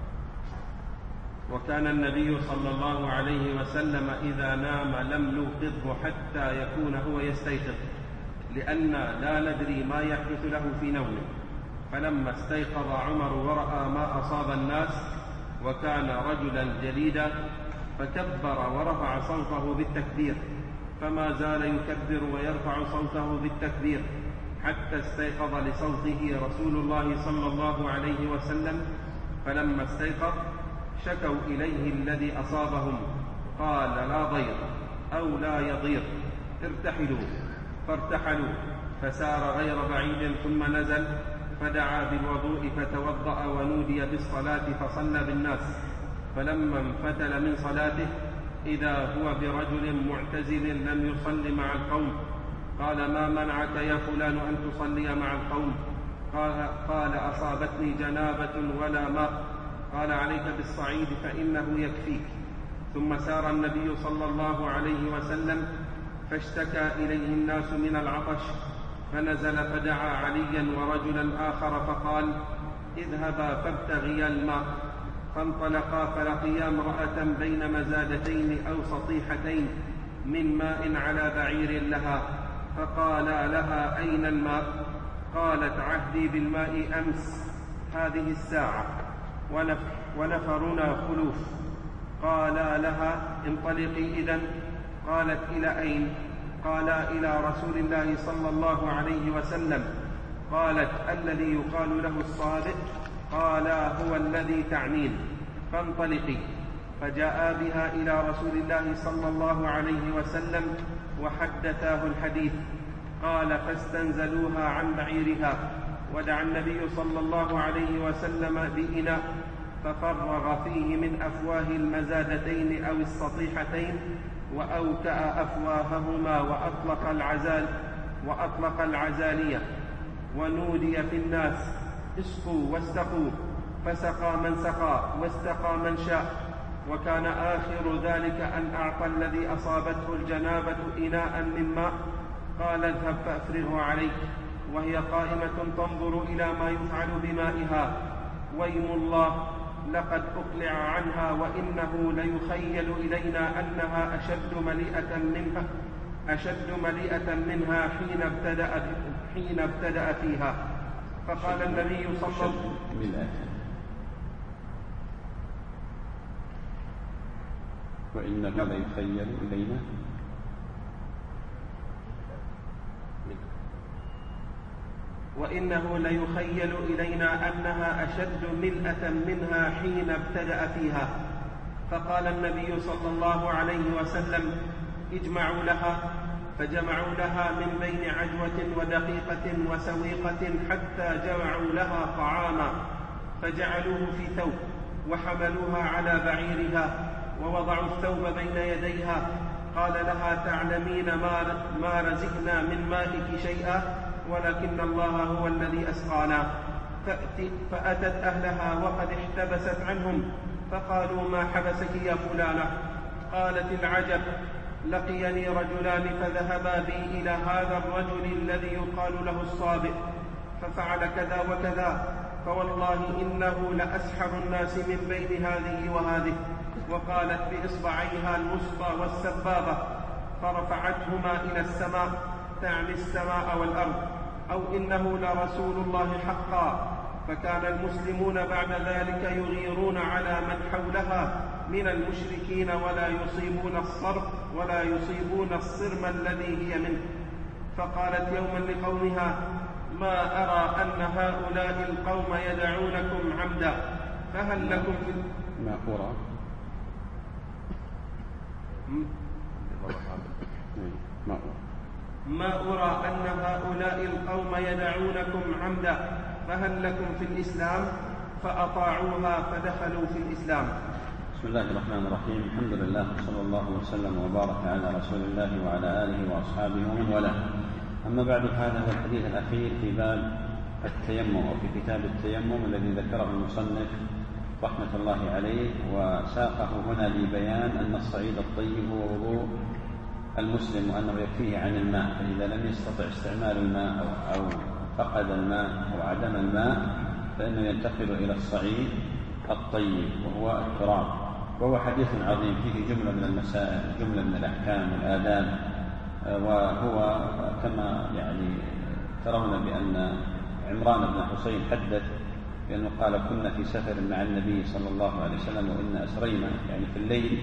وكان النبي صلى الله عليه وسلم إذا نام لم نوقظه حتى يكون هو يستيقظ، لأن لا ندري ما يحدث له في نومه. فلما استيقظ عمر ورأى ما أصاب الناس وكان رجلا جليدا فكبر ورفع صوته بالتكبير، فما زال يكبر ويرفع صوته بالتكبير حتى استيقظ لصوته رسول الله صلى الله عليه وسلم. فلما استيقظ شكوا إليه الذي أصابهم، قال لا ضير أو لا يضير، ارتحلوا. فارتحلوا فسار غير بعيد ثم نزل فدعا بالوضوء فتوضأ ونودي بالصلاة فصلى بالناس. فلما انفتل من صلاته إذا هو برجل معتزل لم يصل مع القوم، قال ما منعك يا فلان أن تصلي مع القوم؟ قال, قال أصابتني جنابة ولا ماء. قال عليك بالصعيد فإنه يكفيك. ثم سار النبي صلى الله عليه وسلم فاشتكى إليه الناس من العطش، فنزل فدعا عليا ورجلا آخر فقال اذهبا فابتغيا الماء. فانطلقا فلقيا امرأة بين مزادتين أو سطيحتين من ماء على بعير لها، فقالا لها أين الماء؟ قالت عهدي بالماء أمس هذه الساعة ونفرنا خلوف. قالا لها انطلقي إذن. قالت إلى أين؟ قالا إلى رسول الله صلى الله عليه وسلم. قالت الذي يقال له الصادق؟ قالا هو الذي تعنين، فانطلقي. فجاء بها إلى رسول الله صلى الله عليه وسلم وحدثاه الحديث. قال فاستنزلوها عن بعيرها، ودعا النبي صلى الله عليه وسلم بإناء ففرغ فيه من أفواه المزادتين أو السطيحتين وأوكأ أفواههما وأطلق العزال وأطلق العزالية، ونودي في الناس اسقوا واستقوا، فسقى من سقى واستقى من شاء. وكان آخر ذلك أن أعطى الذي أصابته الجنابة إناء من ماء، قال اذهب فأفرغه عليك، وهي قائمة تنظر إلى ما يفعل بمائها. ويم الله لقد أقلع عنها وإنه ليخيل إلينا أنها أشد مليئة منها أشد مليئة منها حين ابتدأ حين ابتدأ فيها. فقال النبي صلى الله عليه وسلم وإنه ليخيل إلينا وإنه ليخيل إلينا أنها أشد ملأة منها حين ابتدأ فيها. فقال النبي صلى الله عليه وسلم اجمعوا لها. فجمعوا لها من بين عجوة ودقيقة وسويقة حتى جمعوا لها طعاما، فجعلوه في ثوب وحملوها على بعيرها ووضعوا الثوب بين يديها. قال لها تعلمين ما رزقنا من مائك شيئا، ولكن الله هو الذي أسقانا. فأتت أهلها وقد احتبست عنهم، فقالوا ما حبسك يا فلانة؟ قالت العجب لقيني رجلان فذهبا بي إلى هذا الرجل الذي يقال له الصابئ ففعل كذا وكذا، فوالله إنه لأسحر الناس من بين هذه وهذه. وقالت بإصبعيها الوسطى والسبابة فرفعتهما إلى السماء، تعني السماء والأرض، أو إنه لرسول الله حقا. فكان المسلمون بعد ذلك يغيرون على من حولها من المشركين ولا يصيبون الصرف ولا يصيبون الصرم الذي هي منه. فقالت يوما لقومها ما أرى أن هؤلاء القوم يدعونكم عمدا، فهل لكم في ما أرى ما أرى ما أرى أن هؤلاء القوم يدعونكم عمدا، فهل لكم في الإسلام؟ فأطاعوها فدخلوا في الإسلام. بسم الله الرحمن الرحيم. الحمد لله وصلى الله وسلم وبارك على رسول الله وعلى آله وأصحابه ومن والاه. أما بعد، هذا هو الحديث الأخير في باب التيمم أو في كتاب التيمم الذي ذكره المصنف رحمة الله عليه، وساقه هنا لبيان أن الصعيد الطيب هو وضوء المسلم وأنه يكفيه عن الماء، فإذا لم يستطع استعمال الماء أو فقد الماء أو عدم الماء فإنه ينتقل إلى الصعيد الطيب وهو التراب. وهو حديث عظيم فيه جملة من المسائل، جملة من الأحكام والآداب، وهو كما يعني ترون بأن عمران بن حسين حدث بأنه قال: كنا في سفر مع النبي صلى الله عليه وسلم وإن أسرينا، يعني في الليل،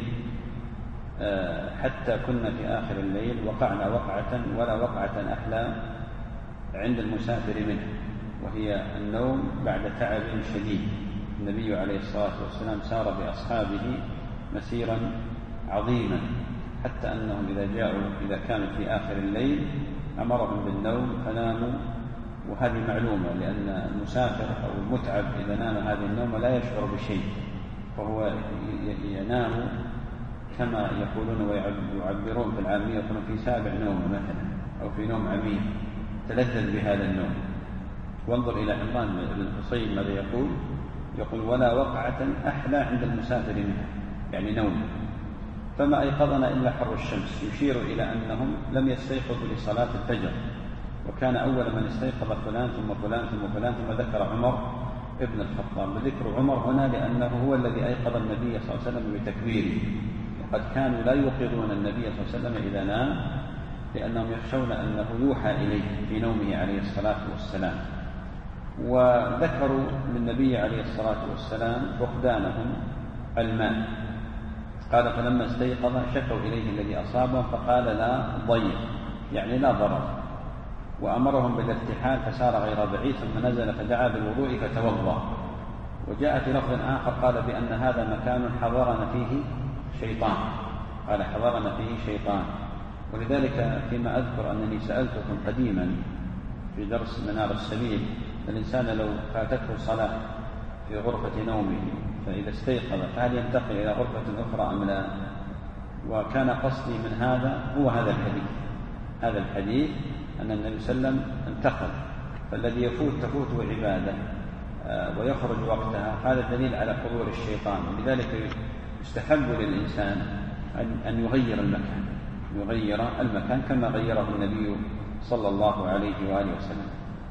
حتى كنا في آخر الليل وقعنا وقعة ولا وقعة أحلى عند المسافر منه، وهي النوم بعد تعب شديد. النبي عليه الصلاة والسلام سار بأصحابه مسيرا عظيما، حتى أنهم إذا جاءوا إذا كانوا في آخر الليل أمرهم بالنوم فناموا. وهذه معلومة، لأن المسافر أو المتعب إذا نام هذه النوم لا يشعر بشيء، فهو ينام كما يقولون ويعبرون في العامية، يقولون في سابع نوم مثلا أو في نوم عميق، تلذذ بهذا النوم. وانظر إلى عمران بن حسين ماذا يقول؟ يقول: ولا وقعة أحلى عند المسافر منها، يعني نوم. فما أيقظنا إلا حر الشمس، يشير إلى أنهم لم يستيقظوا لصلاة الفجر، وكان أول من استيقظ فلان ثم فلان ثم فلان، ثم ذكر عمر ابن الخطاب. وذكر عمر هنا لأنه هو الذي أيقظ النبي صلى الله عليه وسلم بتكبيره، وقد كانوا لا يوقظون النبي صلى الله عليه وسلم إذا نام، لأنهم يخشون أنه يوحى إليه في نومه عليه الصلاة والسلام. وذكروا للنبي عليه الصلاة والسلام فقدانهم الماء، قال: فلما استيقظ شكوا إليه الذي أصابهم فقال: لا ضير، يعني لا ضرر، وأمرهم بالارتحال فسار غير بعيد، ثم نزل فدعا بالوضوء فتوضأ. وجاء في لفظ آخر قال بأن هذا مكان حضرنا فيه شيطان، قال: حضرنا فيه شيطان. ولذلك فيما أذكر أنني سألتكم قديما في درس منار السبيل: الإنسان لو فاتته صلاة في غرفة نومه فإذا استيقظ فهل ينتقل إلى غرفة أخرى أم لا؟ وكان قصدي من هذا هو هذا الحديث، هذا الحديث أن النبي صلى الله عليه وسلم انتقل، فالذي يفوت تفوته عبادة ويخرج وقتها، هذا دليل على حضور الشيطان. ولذلك يستحب للإنسان أن يغير المكان، يغير المكان كما غيره النبي صلى الله عليه وآله وسلم.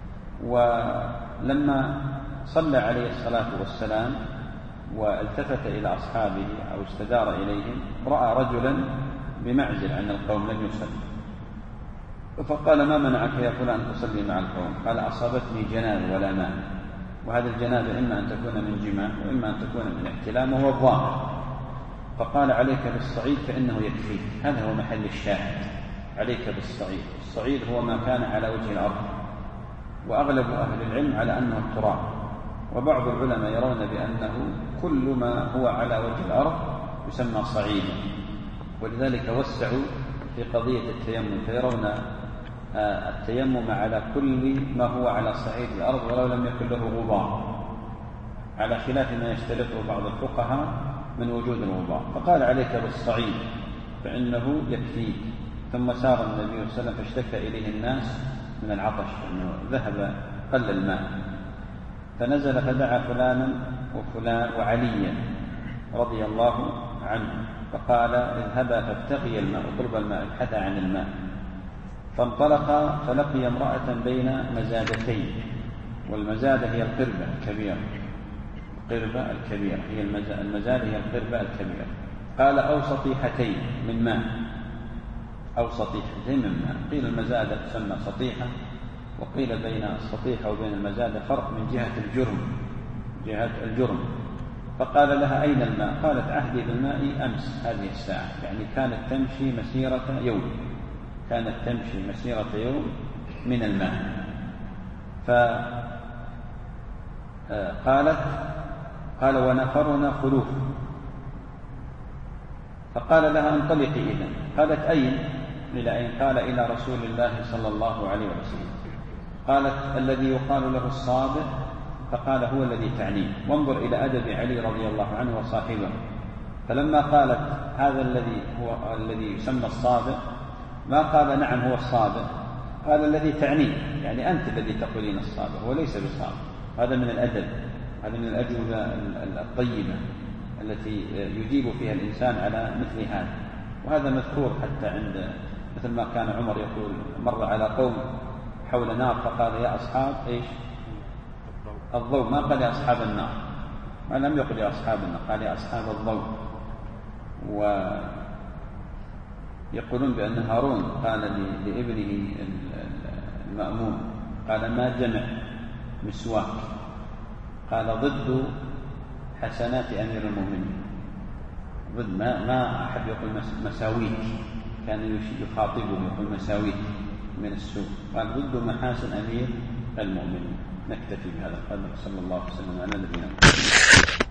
ولما صلى عليه الصلاة والسلام والتفت إلى أصحابه أو استدار إليهم، رأى رجلا بمعزل عن القوم لم يصلي، فقال: ما منعك يا فلان أن تصلي مع القوم؟ قال: أصابتني جنابة ولا ماء. وهذا الجنابة إما أن تكون من جماع وإما أن تكون من احتلام، وهو الظاهر. فقال: عليك بالصعيد فإنه يكفيك. هذا هو محل الشاهد، عليك بالصعيد. الصعيد هو ما كان على وجه الأرض، وأغلب أهل العلم على أنه التراب، وبعض العلماء يرون بأنه كل ما هو على وجه الأرض يسمى صعيدا. ولذلك وسعوا في قضية التيمم، فيرون التيمم على كل ما هو على صعيد الأرض ولو لم يكن له غبار، على خلاف ما يشترطه بعض الفقهاء من وجود الغبار. فقال: عليك بالصعيد فإنه يكفيك. ثم سار النبي صلى الله عليه وسلم فاشتكى إليه الناس من العطش، أنه ذهب قل الماء، فنزل فدعا فلانا وفلان وعليا رضي الله عنه، فقال: اذهبا فابتغي الماء، اطلب الماء، ابحثا عن الماء. فانطلق فلقي امرأة بين مزادتين، والمزادة هي القربة الكبيرة، القربة الكبيرة هي المزادة هي القربة الكبيرة. قال: أو سطيحتين من ماء، أو سطيحتين من ماء. قيل المزادة تسمى سطيحة، وقيل بين السطيحة وبين المزادة فرق من جهة الجرم، جهة الجرم. فقال لها: أين الماء؟ قالت: عهدي بالماء أمس هذه الساعة، يعني كانت تمشي مسيرة يوم، كانت تمشي مسيرة يوم من الماء. فقالت: قال: ونفرنا خلوف. فقال لها: انطلقي إذن. قالت: أين؟ إلى أين؟ قال إلى رسول الله صلى الله عليه وسلم. قالت الذي يقال له الصابر، فقال هو الذي تعنيه. وانظر إلى أدب علي رضي الله عنه وصاحبه، فلما قالت هذا الذي هو الذي يسمى الصابر ما قال نعم هو الصابر، قال الذي تعنيه، يعني أنت الذي تقولين الصابر هو ليس بصابر. هذا من الأدب، هذا من الأجوبة الطيبة التي يجيب فيها الإنسان على مثل هذا. وهذا مذكور حتى عند مثل ما كان عمر يقول مر على قوم حول نار فقال يا أصحاب إيش الضوء، ما قال يا أصحاب النار، ما لم يقل يا أصحاب النار، قال يا أصحاب الضوء. ويقولون بأن هارون قال لابنه المأمون قال ما جمع مسواك، قال ضد حسنات أمير المؤمنين، ضد ما, ما أحد يقول مساويك، كان يخاطبه يقول مساويك من السوء، قال ضد محاسن أمير المؤمنين. نكتفي بهذا القدر، صلى الله عليه وسلم على نبينا محمد.